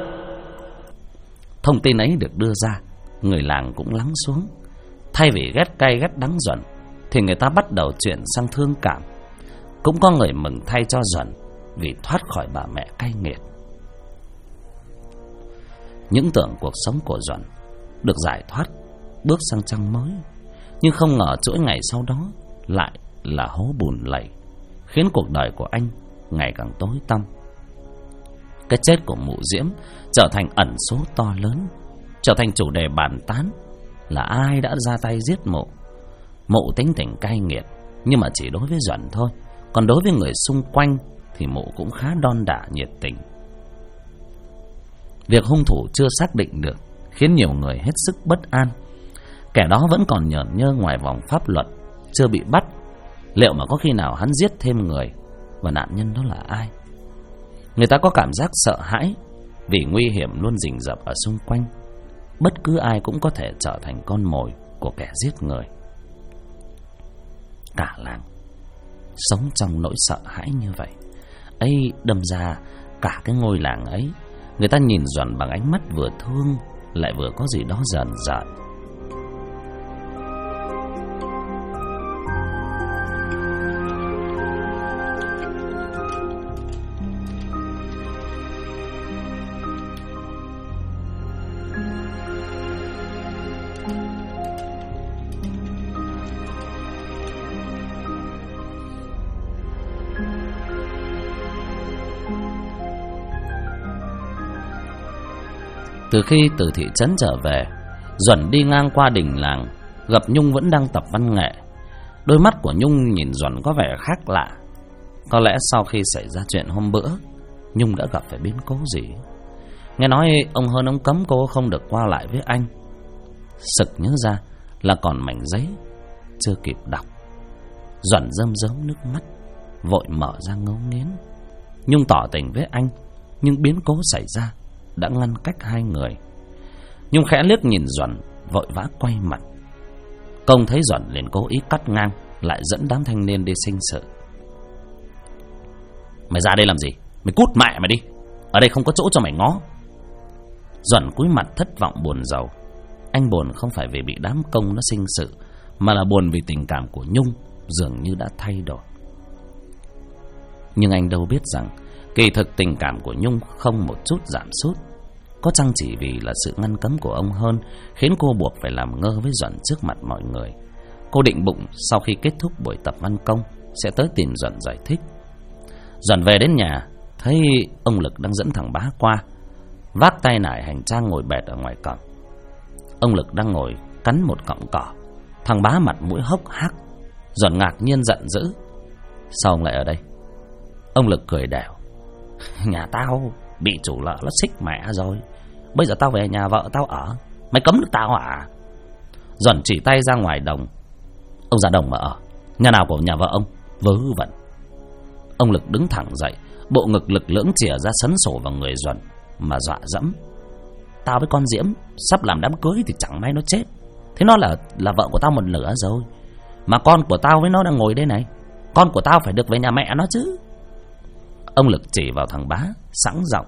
[SPEAKER 1] Thông tin ấy được đưa ra, người làng cũng lắng xuống. Thay vì ghét cay ghét đắng Duẩn thì người ta bắt đầu chuyển sang thương cảm. Cũng có người mừng thay cho Duẩn vì thoát khỏi bà mẹ cay nghiệt. Những tưởng cuộc sống của Duẩn được giải thoát, bước sang trang mới, nhưng không ngờ chuỗi ngày sau đó lại là hố bùn lầy, khiến cuộc đời của anh ngày càng tối tăm. Cái chết của mụ Diễm trở thành ẩn số to lớn, trở thành chủ đề bàn tán là ai đã ra tay giết mụ. Mụ tính tình cay nghiệt, nhưng mà chỉ đối với Duẩn thôi, còn đối với người xung quanh thì mụ cũng khá đon đả nhiệt tình. Việc hung thủ chưa xác định được khiến nhiều người hết sức bất an. Kẻ đó vẫn còn nhởn nhơ ngoài vòng pháp luật, chưa bị bắt. Liệu mà có khi nào hắn giết thêm người, và nạn nhân đó là ai? Người ta có cảm giác sợ hãi vì nguy hiểm luôn rình rập ở xung quanh. Bất cứ ai cũng có thể trở thành con mồi của kẻ giết người. Cả làng sống trong nỗi sợ hãi như vậy ấy, đâm ra cả cái ngôi làng ấy, người ta nhìn Duẩn bằng ánh mắt vừa thương lại vừa có gì đó rờn rợn. Từ khi từ thị trấn trở về, Duẩn đi ngang qua đình làng, gặp Nhung vẫn đang tập văn nghệ. Đôi mắt của Nhung nhìn Duẩn có vẻ khác lạ. Có lẽ sau khi xảy ra chuyện hôm bữa, Nhung đã gặp phải biến cố gì. Nghe nói ông Hơn ông cấm cô không được qua lại với anh. Sực nhớ ra là còn mảnh giấy chưa kịp đọc. Duẩn rơm rớm nước mắt, vội mở ra ngấu nghiến. Nhung tỏ tình với anh, nhưng biến cố xảy ra đã ngăn cách hai người. Nhung khẽ liếc nhìn Duẩn, vội vã quay mặt. Công thấy Duẩn liền cố ý cắt ngang, lại dẫn đám thanh niên đi sinh sự. Mày ra đây làm gì? Mày cút mẹ mày đi, ở đây không có chỗ cho mày ngó. Duẩn cúi mặt thất vọng buồn rầu. Anh buồn không phải vì bị đám công nó sinh sự, mà là buồn vì tình cảm của Nhung dường như đã thay đổi. Nhưng anh đâu biết rằng kỳ thực tình cảm của Nhung không một chút giảm sút. Có chăng chỉ vì là sự ngăn cấm của ông Hơn khiến cô buộc phải làm ngơ với Duẩn trước mặt mọi người. Cô định bụng sau khi kết thúc buổi tập văn công sẽ tới tìm Duẩn giải thích. Duẩn về đến nhà, thấy ông Lực đang dẫn thằng Bá qua, vác tay nải hành trang ngồi bệt ở ngoài cổng. Ông Lực đang ngồi cắn một cọng cỏ, thằng Bá mặt mũi hốc hác. Duẩn ngạc nhiên giận dữ: sao ông lại ở đây? Ông Lực cười đẻo: nhà tao bị chủ nợ nó xích mẹ rồi, bây giờ tao về nhà vợ tao ở, mày cấm được tao à? Duẩn chỉ tay ra ngoài đồng: ông ra đồng mà ở, nhà nào của nhà vợ ông? Vớ vẩn. Ông Lực đứng thẳng dậy, bộ ngực lực lưỡng chìa ra sấn sổ vào người Duẩn mà dọa dẫm: tao với con Diễm sắp làm đám cưới thì chẳng may nó chết, thế nó là vợ của tao một nửa rồi, mà con của tao với nó đang ngồi đây này, con của tao phải được về nhà mẹ nó chứ. Ông Lực chỉ vào thằng Bá, sẵn giọng: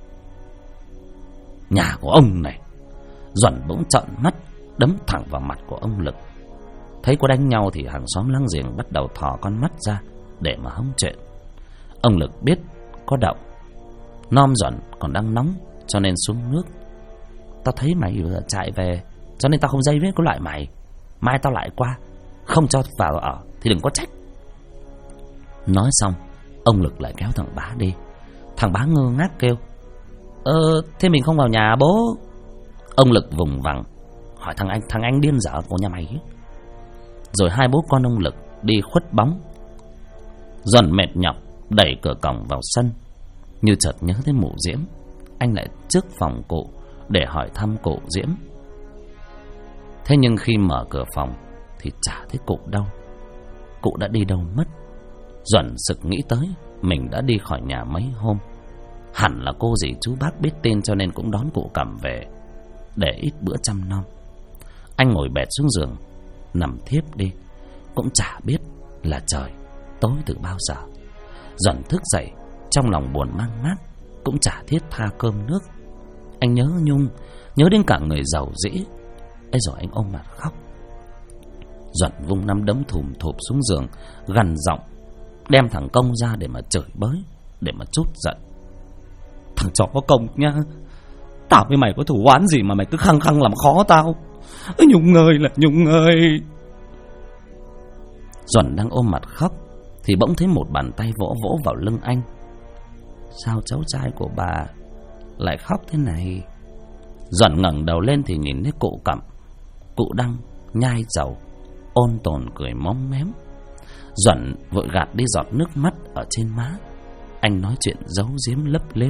[SPEAKER 1] nhà của ông này. Duẩn bỗng trợn mắt, đấm thẳng vào mặt của ông Lực. Thấy có đánh nhau thì hàng xóm láng giềng bắt đầu thò con mắt ra để mà hóng chuyện. Ông Lực biết có động, nom Duẩn còn đang nóng cho nên xuống nước: tao thấy mày vừa chạy về cho nên tao không dây với cái loại mày, mai tao lại qua, không cho vào ở thì đừng có trách. Nói xong, ông Lực lại kéo thằng Bá đi. Thằng Bá ngơ ngác kêu: thế mình không vào nhà bố? Ông Lực vùng vằng hỏi: thằng anh điên dở của nhà mày ấy. Rồi hai bố con ông Lực đi khuất bóng. Duẩn mệt nhọc đẩy cửa cổng vào sân, như chợt nhớ tới mụ Diễm. anh lại trước phòng cụ để hỏi thăm cụ Diễm. Thế nhưng khi mở cửa phòng thì chả thấy cụ đâu. Cụ đã đi đâu mất? Duẩn sực nghĩ tới mình đã đi khỏi nhà mấy hôm. Hẳn là cô dì chú bác biết tin cho nên cũng đón cụ Cẩm về để ít bữa chăm nom. Anh ngồi bệt xuống giường nằm thiếp đi, cũng chả biết là trời tối từ bao giờ. Duẩn thức dậy trong lòng buồn mang mát, cũng chả thiết tha cơm nước. Anh nhớ Nhung, nhớ đến cả người giàu dĩ ấy, rồi anh ôm mặt khóc. Duẩn vung nắm đấm thùm thụp xuống giường, gằn giọng đem thằng Công ra để mà chửi bới, để mà trút giận. Thằng chó có Công nhá, tao với mày có thù oán gì mà mày cứ khăng khăng làm khó tao? Nhung ơi là Nhung ơi. Duẩn đang ôm mặt khóc thì bỗng thấy một bàn tay vỗ vỗ vào lưng anh. Sao cháu trai của bà lại khóc thế này? Duẩn ngẩng đầu lên thì nhìn thấy cụ Cẩm. Cụ đang nhai dầu, ôn tồn cười móm mém. Duẩn vội gạt đi giọt nước mắt ở trên má. Anh nói chuyện giấu giếm lấp lếm.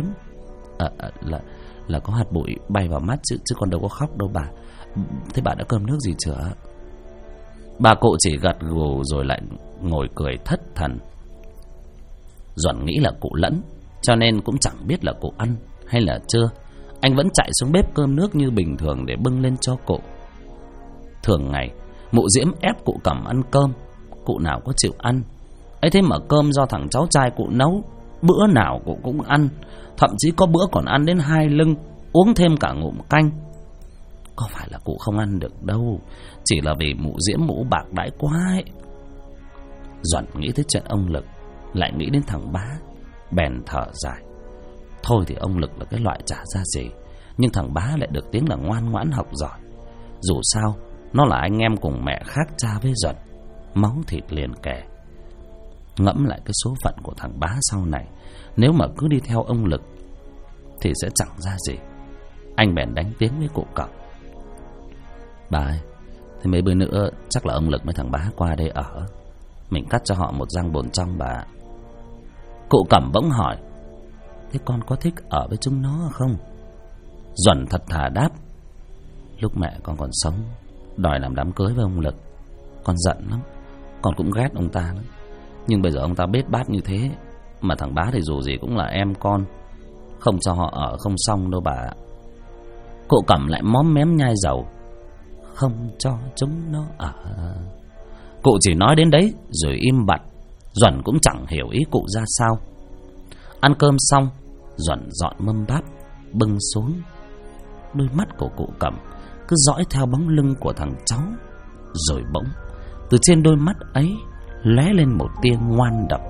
[SPEAKER 1] Là có hạt bụi bay vào mắt chứ còn đâu có khóc đâu bà. Thế bà đã cơm nước gì chưa? Bà cụ chỉ gật gù rồi lại ngồi cười thất thần. Duẩn nghĩ là cụ lẫn, cho nên cũng chẳng biết là cụ ăn hay là chưa. Anh vẫn chạy xuống bếp cơm nước như bình thường để bưng lên cho cụ. Thường ngày mụ Diễm ép cụ Cẩm ăn cơm, cụ nào có chịu ăn. ấy thế mà cơm do thằng cháu trai cụ nấu, bữa nào cụ cũng ăn. Thậm chí có bữa còn ăn đến 2 lưng, uống thêm cả ngụm canh. Có phải là cụ không ăn được đâu, chỉ là vì mụ Diễm mụ bạc đãi quá ấy. Duẩn nghĩ tới chuyện ông Lực, lại nghĩ đến thằng Bá, bèn thở dài. Thôi thì ông Lực là cái loại chả ra gì, nhưng thằng Bá lại được tiếng là ngoan ngoãn học giỏi. Dù sao nó là anh em cùng mẹ khác cha với Duẩn, máu thịt liền kề. Ngẫm lại cái số phận của thằng Bá sau này, nếu mà cứ đi theo ông Lực thì sẽ chẳng ra gì. Anh bèn đánh tiếng với cụ Cẩm. Bà ơi, thế mấy bữa nữa chắc là ông Lực với thằng Bá qua đây ở, mình cắt cho họ một răng bồn trong bà. Cụ Cẩm bỗng hỏi, thế con có thích ở với chúng nó không? Duẩn thật thà đáp, lúc mẹ con còn sống đòi làm đám cưới với ông Lực, con giận lắm, con cũng ghét ông ta lắm. Nhưng bây giờ ông ta bết bát như thế, mà thằng Bá thì dù gì cũng là em con, không cho họ ở không xong đâu bà. Cụ Cẩm lại móm mém nhai dầu, không cho chúng nó ở. Cụ chỉ nói đến đấy rồi im bặt. Duẩn cũng chẳng hiểu ý cụ ra sao. Ăn cơm xong, Duẩn dọn mâm bát bưng xuống. Đôi mắt của cụ Cẩm cứ dõi theo bóng lưng của thằng cháu. Rồi bỗng từ trên đôi mắt ấy lóe lên một tia ngoan độc.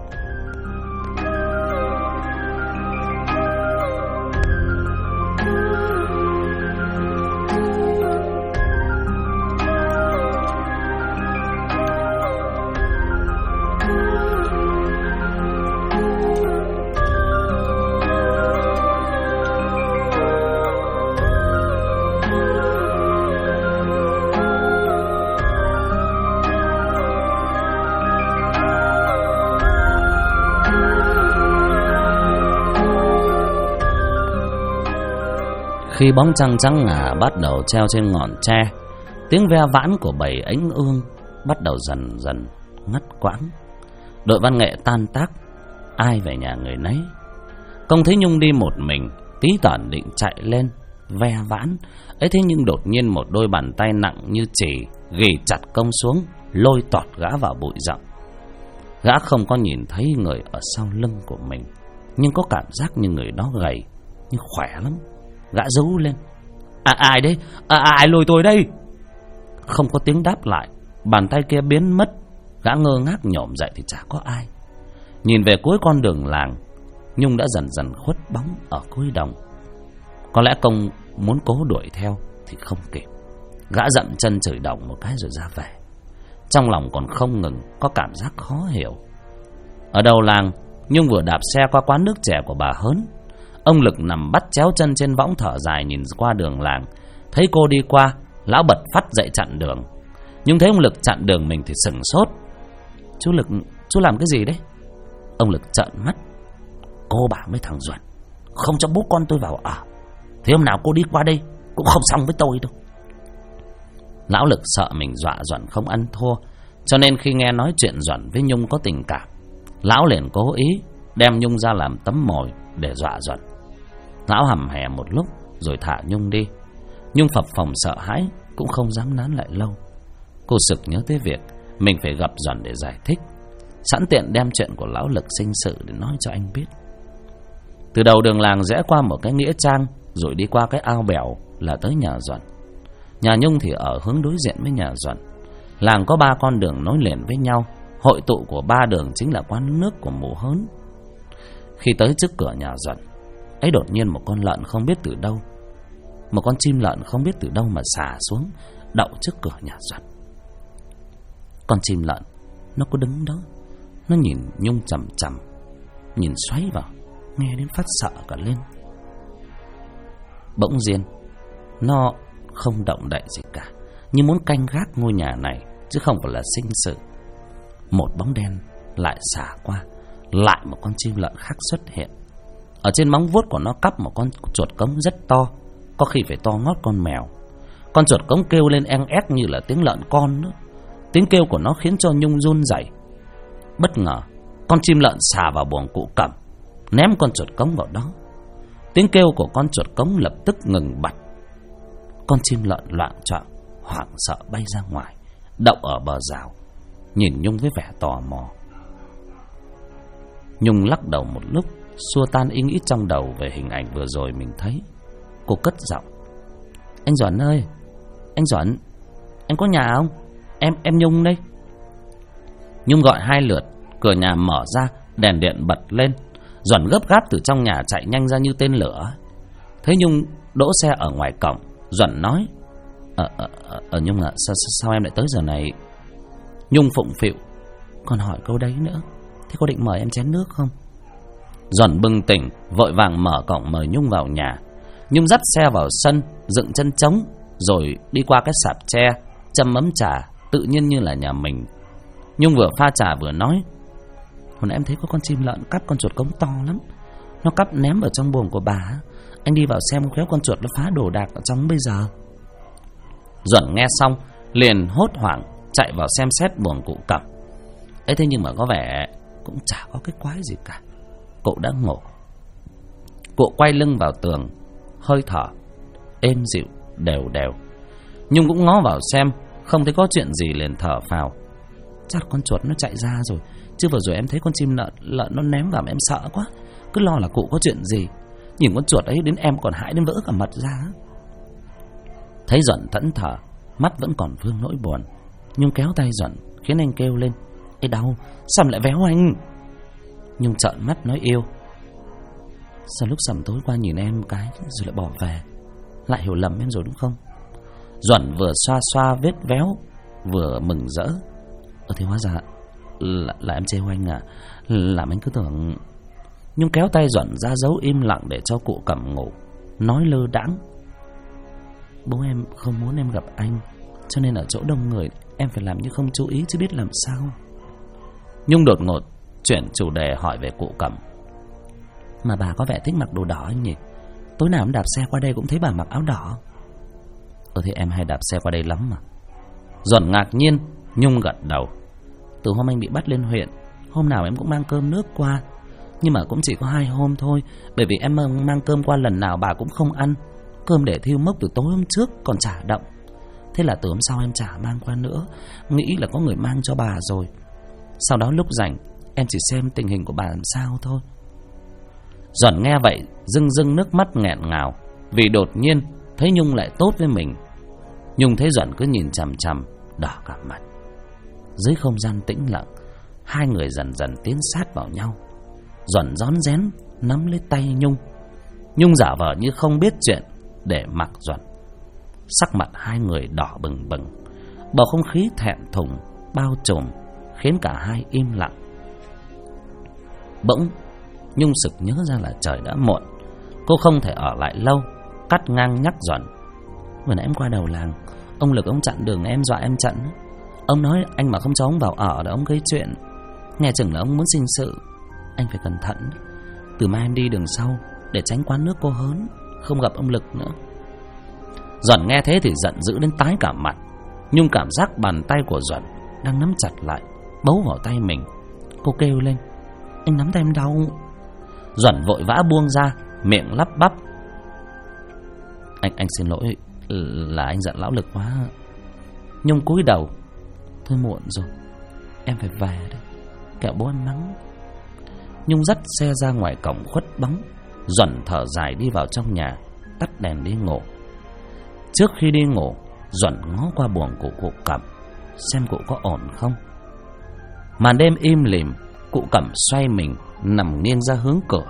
[SPEAKER 1] Khi bóng trăng trắng ngả bắt đầu treo trên ngọn tre, tiếng ve vãn của bầy ánh ương bắt đầu dần dần ngắt quãng. Đội văn nghệ tan tác, ai về nhà người nấy. Công thấy Nhung đi một mình, tí tởn định chạy lên ve vãn ấy, thế nhưng đột nhiên một đôi bàn tay nặng như chì ghì chặt Công xuống, lôi tọt gã vào bụi rậm. Gã không có nhìn thấy người ở sau lưng của mình, nhưng có cảm giác như người đó gầy nhưng khỏe lắm. Gã rú lên, ai đấy? Ai lôi tôi đây? Không có tiếng đáp lại. Bàn tay kia biến mất. Gã ngơ ngác nhổm dậy thì chả có ai. Nhìn về cuối con đường làng, Nhung đã dần dần khuất bóng ở cuối đồng. Có lẽ Công muốn cố đuổi theo thì không kịp. Gã dậm chân chửi đồng một cái rồi ra về. Trong lòng còn không ngừng có cảm giác khó hiểu. Ở đầu làng, Nhung vừa đạp xe qua quán nước chè của bà Hớn. Ông Lực nằm bắt chéo chân trên võng thở dài nhìn qua đường làng. Thấy cô đi qua, lão bật phắt dậy chặn đường. Nhưng thấy ông Lực chặn đường mình thì sửng sốt. Chú Lực, chú làm cái gì đấy? Ông Lực trợn mắt. Cô bảo với thằng Duẩn không cho bố con tôi vào ở, thì hôm nào cô đi qua đây cũng không xong với tôi đâu. Lão Lực sợ mình dọa Duẩn không ăn thua, cho nên khi nghe nói chuyện Duẩn với Nhung có tình cảm, lão liền cố ý đem Nhung ra làm tấm mồi để dọa Duẩn. Lão hầm hè một lúc rồi thả Nhung đi. Nhung phập phồng sợ hãi, cũng không dám nán lại lâu. Cô sực nhớ tới việc mình phải gặp Duẩn để giải thích, sẵn tiện đem chuyện của lão Lực sinh sự để nói cho anh biết. Từ đầu đường làng rẽ qua một cái nghĩa trang, rồi đi qua cái ao bèo là tới nhà Duẩn. Nhà Nhung thì ở hướng đối diện với nhà Duẩn. Làng có 3 con đường nối liền với nhau, hội tụ của 3 đường chính là quán nước của mụ Hớn. Khi tới trước cửa nhà Duẩn ấy, đột nhiên một con lợn không biết từ đâu, một con chim lợn không biết từ đâu mà xả xuống đậu trước cửa nhà Duẩn. Con chim lợn nó cứ đứng đó, nó nhìn Nhung chằm chằm, nhìn xoáy vào, nghe đến phát sợ cả lên. Bỗng nhiên nó không động đậy gì cả, như muốn canh gác ngôi nhà này chứ không phải là sinh sự. Một bóng đen lại xả qua, lại một con chim lợn khác xuất hiện. Ở trên móng vuốt của nó cắp một con chuột cống rất to, có khi phải to ngót con mèo. Con chuột cống kêu lên eng ép như là tiếng lợn con nữa. Tiếng kêu của nó khiến cho Nhung run rẩy. Bất ngờ con chim lợn xà vào buồng cụ Cẩm, ném con chuột cống vào đó. Tiếng kêu của con chuột cống lập tức ngừng bặt. Con chim lợn loạng choạng, hoảng sợ bay ra ngoài, đậu ở bờ rào, nhìn Nhung với vẻ tò mò. Nhung lắc đầu một lúc, xua tan ý nghĩ trong đầu về hình ảnh vừa rồi mình thấy. Cô cất giọng: "Anh Duẩn ơi, anh Duẩn, anh có nhà không? Em Nhung đây." Nhung gọi 2 lượt, cửa nhà mở ra, đèn điện bật lên. Duẩn gấp gáp từ trong nhà chạy nhanh ra như tên lửa. Thấy Nhung đỗ xe ở ngoài cổng, Duẩn nói: Nhung ạ, sao em lại tới giờ này?" Nhung phụng phịu: "Còn hỏi câu đấy nữa, thế có định mời em chén nước không?" Duẩn bừng tỉnh, vội vàng mở cổng mời Nhung vào nhà. Nhung dắt xe vào sân, dựng chân trống, rồi đi qua cái sạp tre, châm ấm trà, tự nhiên như là nhà mình. Nhung vừa pha trà vừa nói: "Hồi nãy em thấy có con chim lợn cắp con chuột cống to lắm, nó cắp ném vào trong buồng của bà. Anh đi vào xem khéo con chuột nó phá đồ đạc ở trong bây giờ." Duẩn nghe xong liền hốt hoảng chạy vào xem xét buồng cụ Cẩm. Ấy thế nhưng mà có vẻ cũng chả có cái quái gì cả. Cụ đã ngủ. Cụ quay lưng vào tường, hơi thở êm dịu đều đều. Nhung cũng ngó vào xem, không thấy có chuyện gì liền thở phào: "Chắc con chuột nó chạy ra rồi, chứ vừa rồi em thấy con chim lợn nó ném vào mà em sợ quá, cứ lo là cụ có chuyện gì. Nhìn con chuột ấy đến em còn hãi đến vỡ cả mật ra." Thấy Duẩn thẫn thờ, mắt vẫn còn vương nỗi buồn, Nhung kéo tay Duẩn khiến anh kêu lên: "Ê đau, sao lại véo anh?" Nhung trợn mắt nói yêu: "Sao lúc sầm tối qua nhìn em cái rồi lại bỏ về, lại hiểu lầm em rồi đúng không?" Duẩn vừa xoa xoa vết véo vừa mừng rỡ: Thì hóa ra là em trêu anh à, làm anh cứ tưởng." Nhung kéo tay Duẩn ra dấu im lặng để cho cụ Cẩm ngủ, nói lơ đãng: "Bố em không muốn em gặp anh, cho nên ở chỗ đông người em phải làm như không chú ý chứ biết làm sao." Nhung đột ngột chuyển chủ đề hỏi về cụ Cẩm: "Mà bà có vẻ thích mặc đồ đỏ anh nhỉ? Tối nào em đạp xe qua đây cũng thấy bà mặc áo đỏ." Thì em hay đạp xe qua đây lắm mà." Duẩn ngạc nhiên. Nhung gật đầu: "Từ hôm anh bị bắt lên huyện, hôm nào em cũng mang cơm nước qua, nhưng mà cũng chỉ có 2 hôm thôi, bởi vì em mang cơm qua lần nào bà cũng không ăn. Cơm để thiêu mốc từ tối hôm trước còn chả đậm. Thế là từ hôm sau em chả mang qua nữa, nghĩ là có người mang cho bà rồi. Sau đó lúc rảnh em chỉ xem tình hình của bà làm sao thôi." Duẩn nghe vậy rưng rưng nước mắt nghẹn ngào, vì đột nhiên thấy Nhung lại tốt với mình. Nhung thấy Duẩn cứ nhìn chằm chằm, đỏ cả mặt. Dưới không gian tĩnh lặng, 2 người dần dần tiến sát vào nhau. Duẩn rón rén nắm lấy tay Nhung. Nhung giả vờ như không biết chuyện để mặc Duẩn. Sắc mặt 2 người đỏ bừng bừng, bầu không khí thẹn thùng bao trùm khiến cả hai im lặng. Bỗng Nhung sực nhớ ra là trời đã muộn, cô không thể ở lại lâu, cắt ngang nhắc Duẩn: "Vừa nãy em qua đầu làng, ông Lực ông chặn đường em, dọa em chặn. Ông nói anh mà không cho ông vào ở là ông gây chuyện, nghe chừng là ông muốn sinh sự. Anh phải cẩn thận. Từ mai em đi đường sau để tránh quán nước cô Hớn không gặp ông Lực nữa. Duẩn nghe thế thì giận dữ đến tái cả mặt. Nhung cảm giác bàn tay của Duẩn đang nắm chặt lại, bấu vào tay mình. Cô kêu lên: anh nắm tay em đau. Duẩn vội vã buông ra, miệng lắp bắp: Anh xin lỗi, là anh giận lão Lực quá. Nhung cúi đầu: thôi muộn rồi, em phải về đấy, kẻo bố em mắng. Nhung dắt xe ra ngoài cổng khuất bóng. Duẩn thở dài đi vào trong nhà, tắt đèn đi ngủ. Trước khi đi ngủ, Duẩn ngó qua buồng của cụ Cẩm xem cụ có ổn không. Màn đêm im lìm, cụ Cẩm xoay mình nằm nghiêng ra hướng cửa.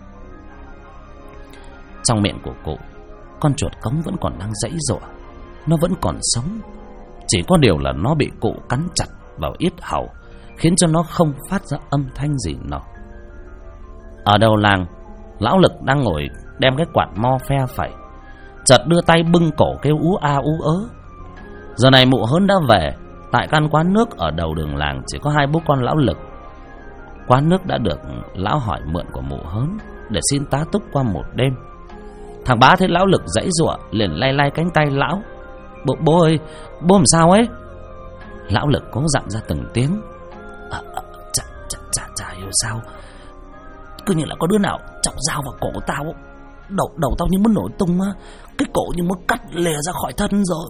[SPEAKER 1] Trong miệng của cụ, con chuột cống vẫn còn đang giãy giụa. Nó vẫn còn sống, chỉ có điều là nó bị cụ cắn chặt vào yết hầu, khiến cho nó không phát ra âm thanh gì nào. Ở đầu làng, lão Lực đang ngồi đem cái quạt mo phe phẩy, chợt đưa tay bưng cổ kêu ú a ú ớ. Giờ này mụ Hớn đã về. Tại căn quán nước ở đầu đường làng chỉ có hai bố con lão Lực. Quán nước đã được lão hỏi mượn của mụ Hớn để xin tá túc qua một đêm. Thằng Bá thấy lão Lực giãy giụa liền lay lay cánh tay lão: Bố ơi, bố làm sao ấy? Lão Lực cố dặn ra từng tiếng: Chả hiểu sao, cứ như là có đứa nào chọc dao vào cổ tao. Đầu tao như muốn nổ tung á, cái cổ như muốn cắt lìa ra khỏi thân rồi.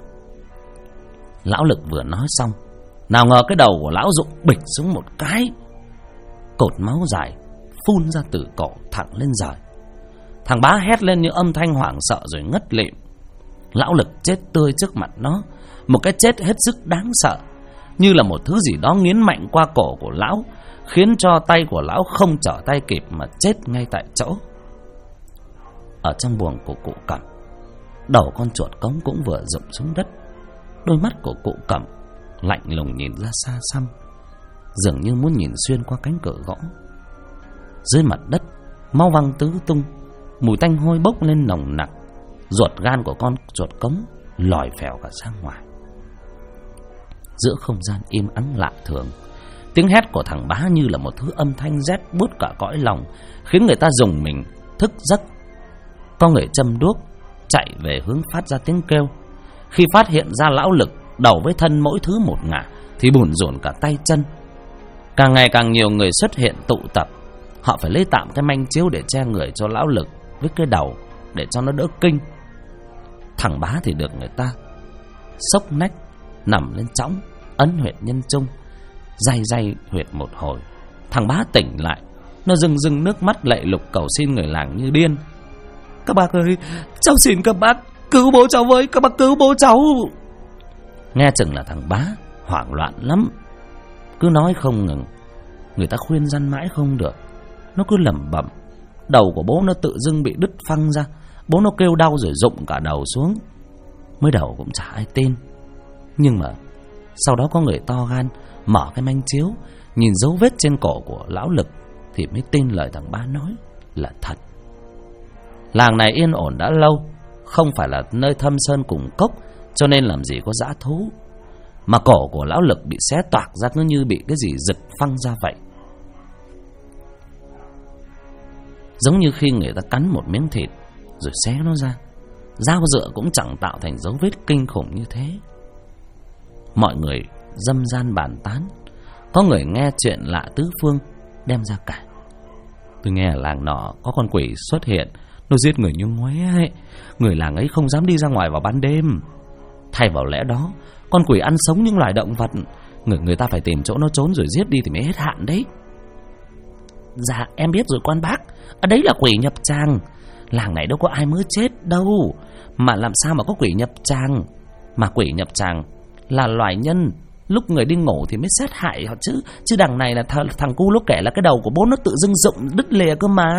[SPEAKER 1] Lão Lực vừa nói xong, nào ngờ cái đầu của lão rụng bịch xuống một cái. Cột máu dài phun ra từ cổ thẳng lên trời. Thằng Bá hét lên như âm thanh hoảng sợ rồi ngất lịm. Lão Lực chết tươi trước mặt nó, một cái chết hết sức đáng sợ, như là một thứ gì đó nghiến mạnh qua cổ của lão, khiến cho tay của lão không trở tay kịp mà chết ngay tại chỗ. Ở trong buồng của cụ Cẩm, đầu con chuột cống cũng vừa rụng xuống đất. Đôi mắt của cụ Cẩm lạnh lùng nhìn ra xa xăm, dường như muốn nhìn xuyên qua cánh cửa gỗ. Dưới mặt đất, máu văng tứ tung, mùi tanh hôi bốc lên nồng nặc. Ruột gan của con chuột cống lòi phèo cả ra ngoài. Giữa không gian im ắng lạ thường, tiếng hét của thằng Bá như là một thứ âm thanh rét buốt cả cõi lòng, khiến người ta rùng mình thức giấc. Có người châm đuốc chạy về hướng phát ra tiếng kêu. Khi phát hiện ra lão Lực đầu với thân mỗi thứ một ngả thì bủn rủn cả tay chân. Càng ngày càng nhiều người xuất hiện tụ tập. Họ phải lấy tạm cái manh chiếu để che người cho lão Lực với cái đầu, để cho nó đỡ kinh. Thằng Bá thì được người ta xốc nách nằm lên chõng, ấn huyệt nhân trung, day huyệt một hồi. Thằng Bá tỉnh lại, nó rưng nước mắt lạy lục cầu xin người làng như điên: Các bác ơi, cháu xin các bác cứu bố cháu với, các bác cứu bố cháu. Nghe chừng là thằng Bá hoảng loạn lắm, cứ nói không ngừng. Người ta khuyên răn mãi không được, nó cứ lẩm bẩm. Đầu của bố nó tự dưng bị đứt phăng ra. Bố nó kêu đau rồi rụng cả đầu xuống. Mới đầu cũng chả ai tin, nhưng mà sau đó có người to gan mở cái manh chiếu, nhìn dấu vết trên cổ của lão Lực thì mới tin lời thằng Bá nói là thật. Làng này yên ổn đã lâu, không phải là nơi thâm sơn cùng cốc, cho nên làm gì có dã thú. Mà cổ của lão Lực bị xé toạc ra cứ như bị cái gì giật phăng ra vậy. Giống như khi người ta cắn một miếng thịt rồi xé nó ra, dao dựa cũng chẳng tạo thành dấu vết kinh khủng như thế. Mọi người dâm gian bàn tán. Có người nghe chuyện lạ tứ phương đem ra kể: Tôi nghe ở làng nọ có con quỷ xuất hiện, nó giết người như ngoé ấy. Người làng ấy không dám đi ra ngoài vào ban đêm. Thay vào lẽ đó, con quỷ ăn sống những loài động vật. Người ta phải tìm chỗ nó trốn rồi giết đi thì mới hết hạn đấy. Dạ em biết rồi quan bác, ở đấy là quỷ nhập tràng. Làng này đâu có ai mới chết đâu, mà làm sao mà có quỷ nhập tràng. Mà quỷ nhập tràng là loài nhân, lúc người đi ngủ thì mới sát hại họ chứ. Chứ đằng này là thằng cu lúc kể là cái đầu của bố nó tự dưng rụng đứt lìa cơ mà.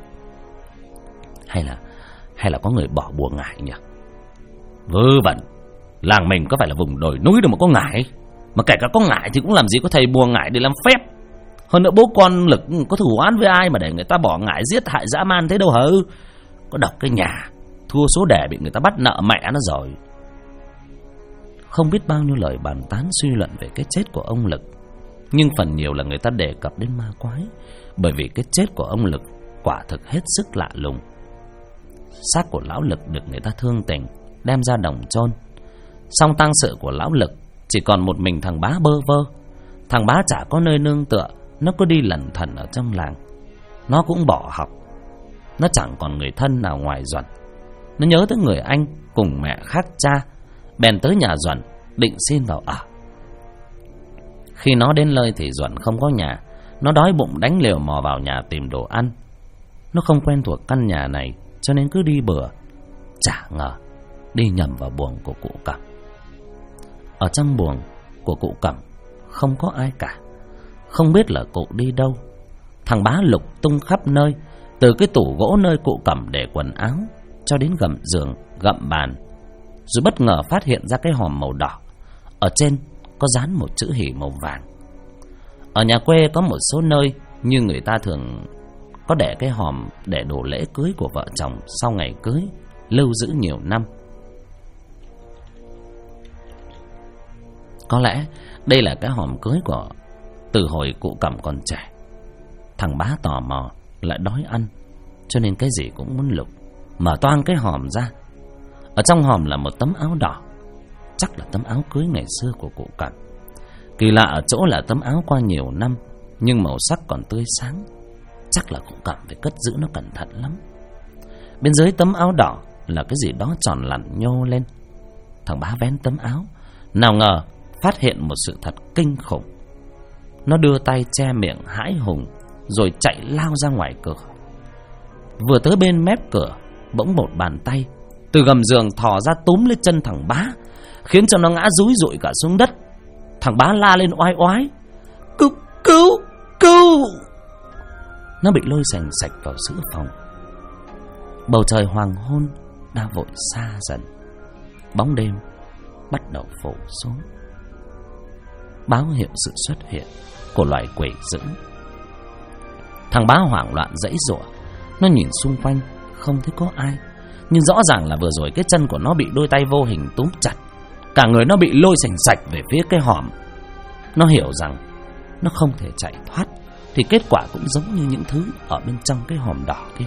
[SPEAKER 1] Hay là có người bỏ bùa ngải nhỉ? Vớ vẩn, làng mình có phải là vùng đồi núi đâu mà có ngải. Mà kể cả có ngải thì cũng làm gì có thầy bùa ngải để làm phép. Hơn nữa bố con Lực có thù oán với ai mà để người ta bỏ ngải giết hại dã man thế đâu hả? Có độc cái nhà, thua số đề bị người ta bắt nợ mẹ nó rồi. Không biết bao nhiêu lời bàn tán suy luận về cái chết của ông Lực, nhưng phần nhiều là người ta đề cập đến ma quái. Bởi vì cái chết của ông Lực quả thực hết sức lạ lùng. Xác của lão Lực được người ta thương tình đem ra đồng chôn, xong tang sự của lão Lực chỉ còn một mình thằng Bá bơ vơ. Thằng Bá chả có nơi nương tựa, nó cứ đi lẩn thẩn ở trong làng. Nó cũng bỏ học, nó chẳng còn người thân nào ngoài Duẩn. Nó nhớ tới người anh cùng mẹ khác cha, bèn tới nhà Duẩn định xin vào ở. Khi nó đến nơi thì Duẩn không có nhà. Nó đói bụng đánh liều mò vào nhà tìm đồ ăn. Nó không quen thuộc căn nhà này cho nên cứ đi bừa. Chả ngờ đi nhầm vào buồng của cụ Cẩm. Ở trong buồng của cụ Cẩm không có ai cả, không biết là cụ đi đâu. Thằng Bá lục tung khắp nơi, từ cái tủ gỗ nơi cụ Cẩm để quần áo cho đến gầm giường, gậm bàn, rồi bất ngờ phát hiện ra cái hòm màu đỏ. Ở trên có dán một chữ hỉ màu vàng. Ở nhà quê có một số nơi như người ta thường có để cái hòm để đồ lễ cưới của vợ chồng sau ngày cưới, lưu giữ nhiều năm. Có lẽ đây là cái hòm cưới của từ hồi cụ Cẩm còn trẻ. Thằng Bá tò mò lại đói ăn, cho nên cái gì cũng muốn lục. Mở toang cái hòm ra. Ở trong hòm là một tấm áo đỏ, chắc là tấm áo cưới ngày xưa của cụ Cẩm. Kỳ lạ ở chỗ là tấm áo qua nhiều năm nhưng màu sắc còn tươi sáng, chắc là cụ Cẩm phải cất giữ nó cẩn thận lắm. Bên dưới tấm áo đỏ là cái gì đó tròn lặn nhô lên. Thằng Bá vén tấm áo, nào ngờ phát hiện một sự thật kinh khủng. Nó đưa tay che miệng hãi hùng rồi chạy lao ra ngoài cửa. Vừa tới bên mép cửa, bỗng một bàn tay từ gầm giường thò ra túm lên chân thằng Bá, khiến cho nó ngã rúi rụi cả xuống đất. Thằng Bá la lên oai oái: Cứu, cứu, cứu! Nó bị lôi sành sạch vào giữa phòng. Bầu trời hoàng hôn đã vội xa dần, bóng đêm bắt đầu phủ xuống, báo hiệu sự xuất hiện của loài quỷ dữ. Thằng Bá hoảng loạn giãy giụa. Nó nhìn xung quanh không thấy có ai, nhưng rõ ràng là vừa rồi cái chân của nó bị đôi tay vô hình túm chặt, cả người nó bị lôi sành sạch về phía cái hòm. Nó hiểu rằng nó không thể chạy thoát, thì kết quả cũng giống như những thứ ở bên trong cái hòm đỏ kia.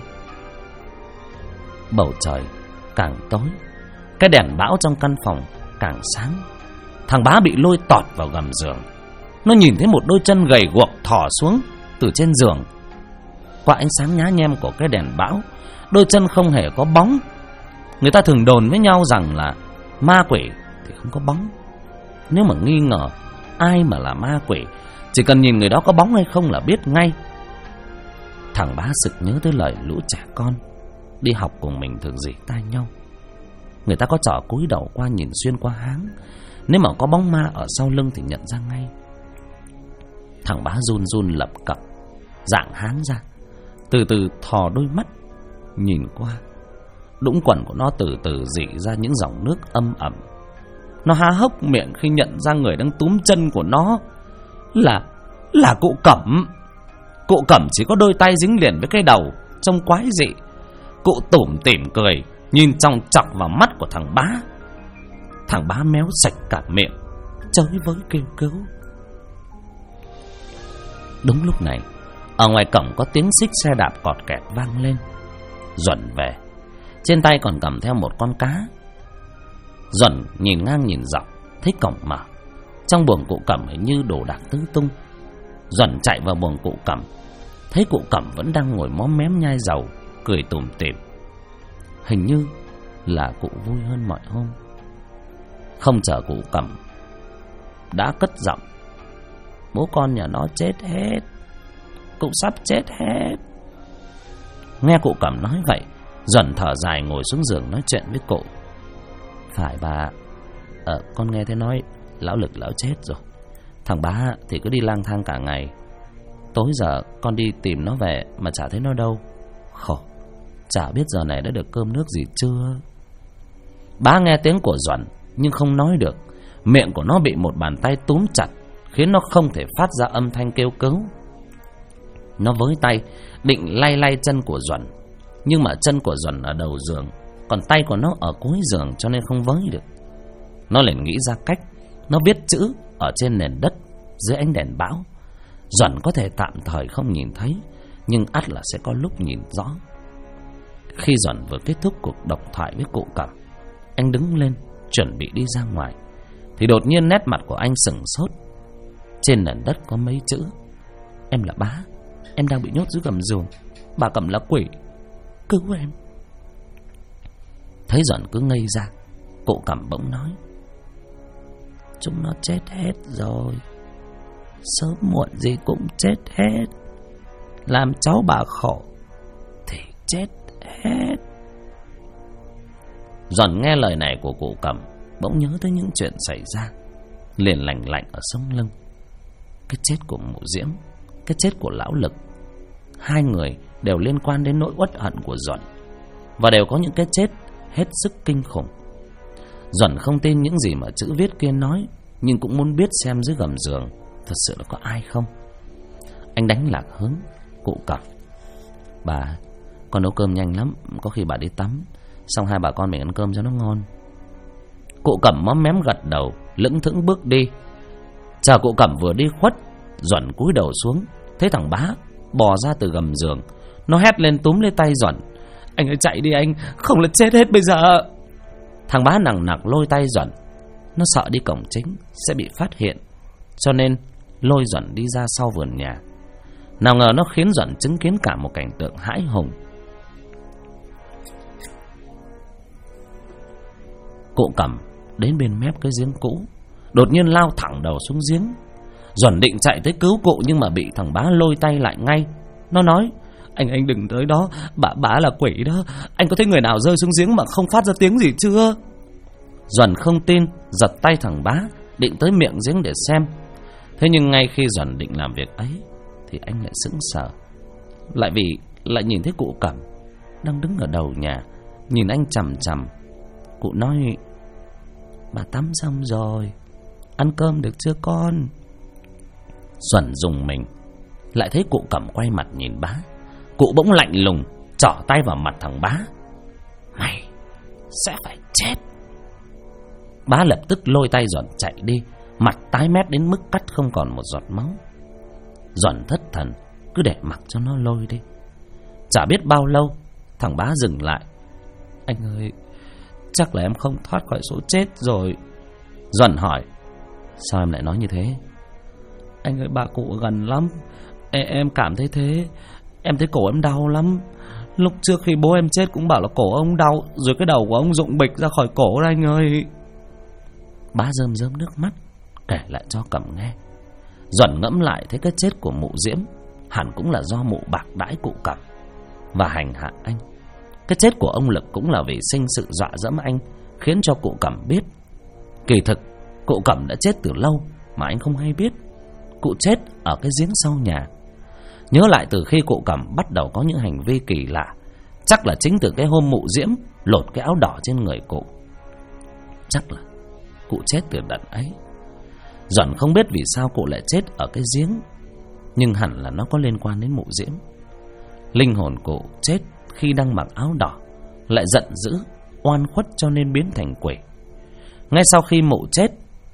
[SPEAKER 1] Bầu trời càng tối, cái đèn bão trong căn phòng càng sáng. Thằng Bá bị lôi tọt vào gầm giường. Nó nhìn thấy một đôi chân gầy guộc thò xuống từ trên giường. Qua ánh sáng nhá nhem của cái đèn bão, đôi chân không hề có bóng. Người ta thường đồn với nhau rằng là ma quỷ thì không có bóng. Nếu mà nghi ngờ ai mà là ma quỷ, chỉ cần nhìn người đó có bóng hay không là biết ngay. Thằng Bá sực nhớ tới lời lũ trẻ con đi học cùng mình thường rỉ tai nhau. Người ta có trò cúi đầu qua nhìn xuyên qua háng, nếu mà có bóng ma ở sau lưng thì nhận ra ngay. Thằng Bá run run lập cập dạng háng ra, từ từ thò đôi mắt nhìn qua. Đũng quần của nó từ từ rỉ ra những dòng nước âm ẩm. Nó há hốc miệng khi nhận ra người đang túm chân của nó là cụ Cẩm. Cụ Cẩm chỉ có đôi tay dính liền với cái đầu, trông quái dị. Cụ tủm tỉm cười, nhìn chòng chọc vào mắt của thằng Bá. Thằng Bá méo sạch cả miệng, chới với kêu cứu. Đúng lúc này, ở ngoài cổng có tiếng xích xe đạp cọt kẹt vang lên. Duẩn về, trên tay còn cầm theo một con cá. Duẩn nhìn ngang nhìn dọc, thấy cổng mở. Trong buồng cụ Cẩm hình như đồ đạc tứ tung. Duẩn chạy vào buồng cụ Cẩm, thấy cụ Cẩm vẫn đang ngồi móm mém nhai dầu, cười tủm tỉm. Hình như là cụ vui hơn mọi hôm. Không chờ cụ Cẩm đã cất giọng: Bố con nhà nó chết hết, cụ sắp chết hết. Nghe cụ Cẩm nói vậy, Duẩn thở dài ngồi xuống giường nói chuyện với cụ: Phải bà, con nghe thấy nói lão Lực lão chết rồi. Thằng Bá thì cứ đi lang thang cả ngày. Tối giờ con đi tìm nó về mà chả thấy nó đâu. Khổ, chả biết giờ này đã được cơm nước gì chưa. Bá nghe tiếng của Duẩn nhưng không nói được. Miệng của nó bị một bàn tay túm chặt, khiến nó không thể phát ra âm thanh kêu cứu. Nó với tay định lay lay chân của Duẩn, nhưng mà chân của Duẩn ở đầu giường, còn tay của nó ở cuối giường, cho nên không với được. Nó liền nghĩ ra cách. Nó viết chữ ở trên nền đất dưới ánh đèn bão. Duẩn có thể tạm thời không nhìn thấy, nhưng ắt là sẽ có lúc nhìn rõ. Khi Duẩn vừa kết thúc cuộc độc thoại với cụ Cẩm, anh đứng lên chuẩn bị đi ra ngoài, thì đột nhiên nét mặt của anh sững sốt. Trên nền đất có mấy chữ: "Em là Bá, em đang bị nhốt dưới gầm giường, bà Cẩm là quỷ, cứu em." Thấy Duẩn cứ ngây ra, cụ Cẩm bỗng nói: "Chúng nó chết hết rồi, sớm muộn gì cũng chết hết. Làm cháu bà khổ thì chết hết." Duẩn nghe lời này của cụ Cẩm, bỗng nhớ tới những chuyện xảy ra, liền lạnh lạnh ở sống lưng. Cái chết của Mụ Diễm, cái chết của Lão Lực, hai người đều liên quan đến nỗi uất hận của Duẩn, và đều có những cái chết hết sức kinh khủng. Duẩn không tin những gì mà chữ viết kia nói, nhưng cũng muốn biết xem dưới gầm giường thật sự là có ai không. Anh đánh lạc hướng: "Cụ Cẩm, bà, con nấu cơm nhanh lắm, có khi bà đi tắm, xong hai bà con mình ăn cơm cho nó ngon." Cụ Cẩm móm mém gật đầu, lững thững bước đi. Chờ cụ Cẩm vừa đi khuất, Duẩn cúi đầu xuống, thấy thằng Bá bò ra từ gầm giường. Nó hét lên túm lấy tay Duẩn: "Anh ơi chạy đi anh, không là chết hết bây giờ." Thằng Bá nằng nặc lôi tay Duẩn. Nó sợ đi cổng chính sẽ bị phát hiện, cho nên lôi Duẩn đi ra sau vườn nhà. Nào ngờ nó khiến Duẩn chứng kiến cả một cảnh tượng hãi hùng. Cụ Cẩm đến bên mép cái giếng cũ, đột nhiên lao thẳng đầu xuống giếng. Duẩn định chạy tới cứu cụ, nhưng mà bị thằng Bá lôi tay lại ngay. Nó nói: Anh đừng tới đó, bả là quỷ đó. Anh có thấy người nào rơi xuống giếng mà không phát ra tiếng gì chưa?" Duẩn không tin, giật tay thằng Bá định tới miệng giếng để xem. Thế nhưng ngay khi Duẩn định làm việc ấy thì anh lại sững sờ, lại vì lại nhìn thấy cụ Cẩm đang đứng ở đầu nhà, nhìn anh chằm chằm. Cụ nói: "Bà tắm xong rồi, ăn cơm được chưa con?" Duẩn rùng mình, lại thấy cụ Cẩm quay mặt nhìn Bá. Cụ bỗng lạnh lùng trỏ tay vào mặt thằng Bá: "Mày sẽ phải chết." Bá lập tức lôi tay Duẩn chạy đi, mặt tái mét đến mức cắt không còn một giọt máu. Duẩn thất thần, cứ để mặc cho nó lôi đi. Chả biết bao lâu, thằng Bá dừng lại: "Anh ơi, chắc là em không thoát khỏi số chết rồi." Duẩn hỏi: "Sao em lại nói như thế?" "Anh ơi, bà cụ gần lắm, em cảm thấy thế. Em thấy cổ em đau lắm. Lúc trước khi bố em chết cũng bảo là cổ ông đau, rồi cái đầu của ông rụng bịch ra khỏi cổ đó anh ơi." Bá rơm rớm nước mắt kể lại cho Cẩm nghe. Duẩn ngẫm lại thấy cái chết của Mụ Diễm hẳn cũng là do Mụ bạc đãi cụ Cẩm và hành hạ anh. Cái chết của ông Lực cũng là vì sinh sự dọa dẫm anh, khiến cho cụ Cẩm biết. Kỳ thực cụ Cẩm đã chết từ lâu mà anh không hay biết. Cụ chết ở cái giếng sau nhà. Nhớ lại từ khi cụ Cẩm bắt đầu có những hành vi kỳ lạ, chắc là chính từ cái hôm Mụ Diễm lột cái áo đỏ trên người cụ. Chắc là cụ chết từ đợt ấy. Duẩn không biết vì sao cụ lại chết ở cái giếng, nhưng hẳn là nó có liên quan đến Mụ Diễm. Linh hồn cụ chết khi đang mặc áo đỏ, lại giận dữ, oan khuất cho nên biến thành quỷ. Ngay sau khi Mụ chết,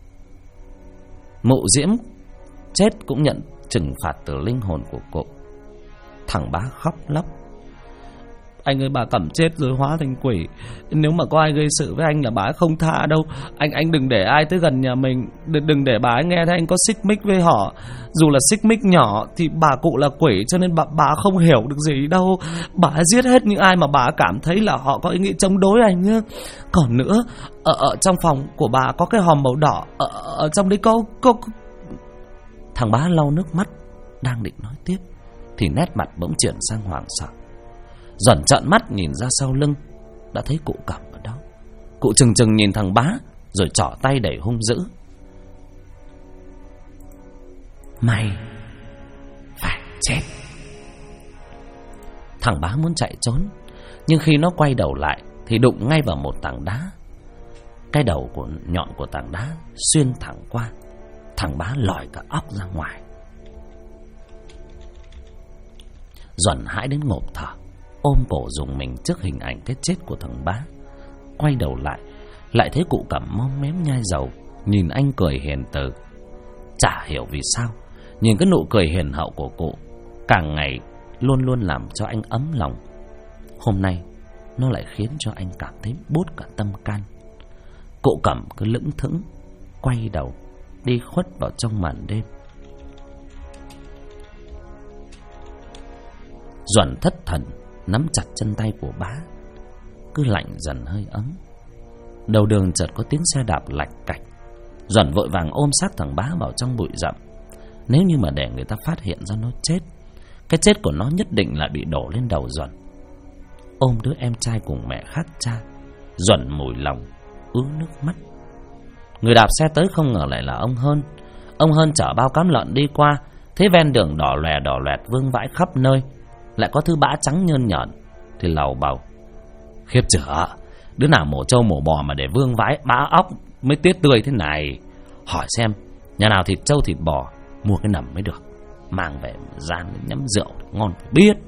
[SPEAKER 1] Mụ Diễm chết cũng nhận trừng phạt từ linh hồn của cụ. Thằng Bá khóc lóc: "Anh ơi, bà Cẩm chết rồi hóa thành quỷ. Nếu mà có ai gây sự với anh là bà ấy không tha đâu. Anh đừng để ai tới gần nhà mình. Đừng để bà ấy nghe thấy anh có xích mích với họ. Dù là xích mích nhỏ thì bà cụ là quỷ, cho nên bà không hiểu được gì đâu. Bà ấy giết hết những ai mà bà cảm thấy là họ có ý nghĩ chống đối anh nhá. Còn nữa, ở trong phòng của bà có cái hòm màu đỏ. Ở trong đấy có... Thằng Bá lau nước mắt, đang định nói tiếp thì nét mặt bỗng chuyển sang hoảng sợ. Duẩn trợn mắt nhìn ra sau lưng, đã thấy cụ Cẩm ở đó. Cụ trừng trừng nhìn thằng Bá, rồi trỏ tay đầy hung dữ: "Mày phải chết." Thằng Bá muốn chạy trốn, nhưng khi nó quay đầu lại thì đụng ngay vào một tảng đá. Cái đầu nhọn của tảng đá xuyên thẳng qua. Thằng Bá lòi cả óc ra ngoài. Duẩn hãi đến ngộp thở, ôm cổ rùng mình trước hình ảnh cái chết của thằng Bá. Quay đầu lại, lại thấy cụ Cẩm móm mém nhai dầu, nhìn anh cười hiền từ. Chả hiểu vì sao, nhìn cái nụ cười hiền hậu của cụ càng ngày luôn luôn làm cho anh ấm lòng. Hôm nay nó lại khiến cho anh cảm thấy buốt cả tâm can. Cụ Cẩm cứ lững thững quay đầu đi khuất vào trong màn đêm. Duẩn thất thần nắm chặt chân tay của bá, cứ lạnh dần hơi ấm. Đầu đường chợt có tiếng xe đạp lạch cạch. Duẩn vội vàng ôm sát thằng bá vào trong bụi rậm. Nếu như mà để người ta phát hiện ra nó chết, cái chết của nó nhất định là bị đổ lên đầu Duẩn. Ôm đứa em trai cùng mẹ khác cha, Duẩn mùi lòng ứa nước mắt. Người đạp xe tới không ngờ lại là ông Hơn. Ông Hơn chở bao cám lợn đi qua, thấy ven đường đỏ loẹt vương vãi khắp nơi, lại có thứ bã trắng nhơn nhởn, thì lầu bầu: khiếp chửa, đứa nào mổ trâu mổ bò mà để vương vãi bã óc mới tiết tươi thế này. Hỏi xem nhà nào thịt trâu thịt bò mua cái nầm mới được, mang về gian nhắm rượu ngon phải biết.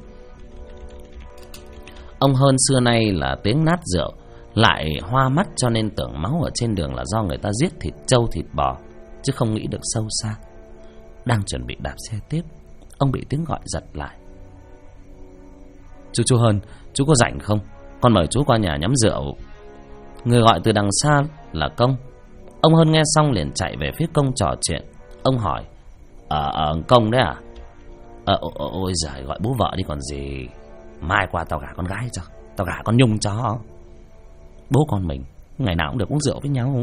[SPEAKER 1] Ông Hơn xưa nay là tiếng nát rượu, lại hoa mắt cho nên tưởng máu ở trên đường là do người ta giết thịt trâu thịt bò, chứ không nghĩ được sâu xa. Đang chuẩn bị đạp xe tiếp, ông bị tiếng gọi giật lại: Chú Hơn, chú có rảnh không? Con mời chú qua nhà nhắm rượu. Người gọi từ đằng xa là Công. Ông Hơn nghe xong liền chạy về phía Công trò chuyện. Ông hỏi: Công đấy à? Ôi giời, gọi bố vợ đi còn gì. Mai qua tao gả con gái cho, tao gả con Nhung cho. Bố con mình ngày nào cũng được uống rượu với nhau.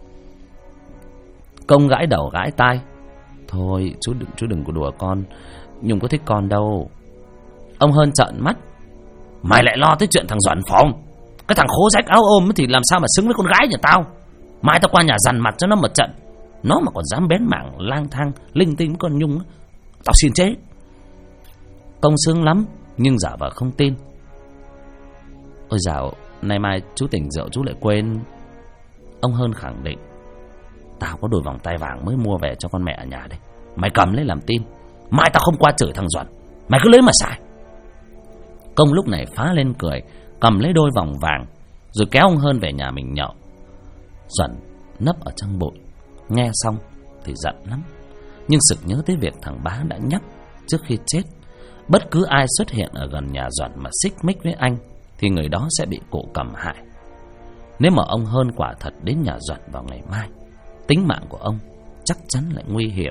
[SPEAKER 1] Công gãi đầu gãi tai: Thôi chú đừng có đùa con, Nhung có thích con đâu. Ông Hơn trợn mắt: Mày lại lo tới chuyện thằng Duẩn phòng? Cái thằng khố rách áo ôm thì làm sao mà xứng với con gái nhà tao. Mai tao qua nhà dằn mặt cho nó một trận. Nó mà còn dám bén mảng lang thang linh tinh với con Nhung, tao xin chết. Công sướng lắm nhưng giả vờ không tin: Ôi dạo, nay mai chú tỉnh rượu chú lại quên. Ông Hơn khẳng định: Tao có đôi vòng tay vàng mới mua về cho con mẹ ở nhà đây, mày cầm lấy làm tin. Mai tao không qua chửi thằng Duẩn, mày cứ lấy mà xài. Công lúc này phá lên cười, cầm lấy đôi vòng vàng rồi kéo ông Hơn về nhà mình nhậu. Duẩn nấp ở trong bụi, nghe xong thì giận lắm, nhưng sực nhớ tới việc thằng bá đã nhắc trước khi chết, bất cứ ai xuất hiện ở gần nhà Duẩn mà xích mích với anh thì người đó sẽ bị cụ Cẩm hại. Nếu mà ông Hơn quả thật đến nhà Duẩn vào ngày mai, tính mạng của ông chắc chắn lại nguy hiểm.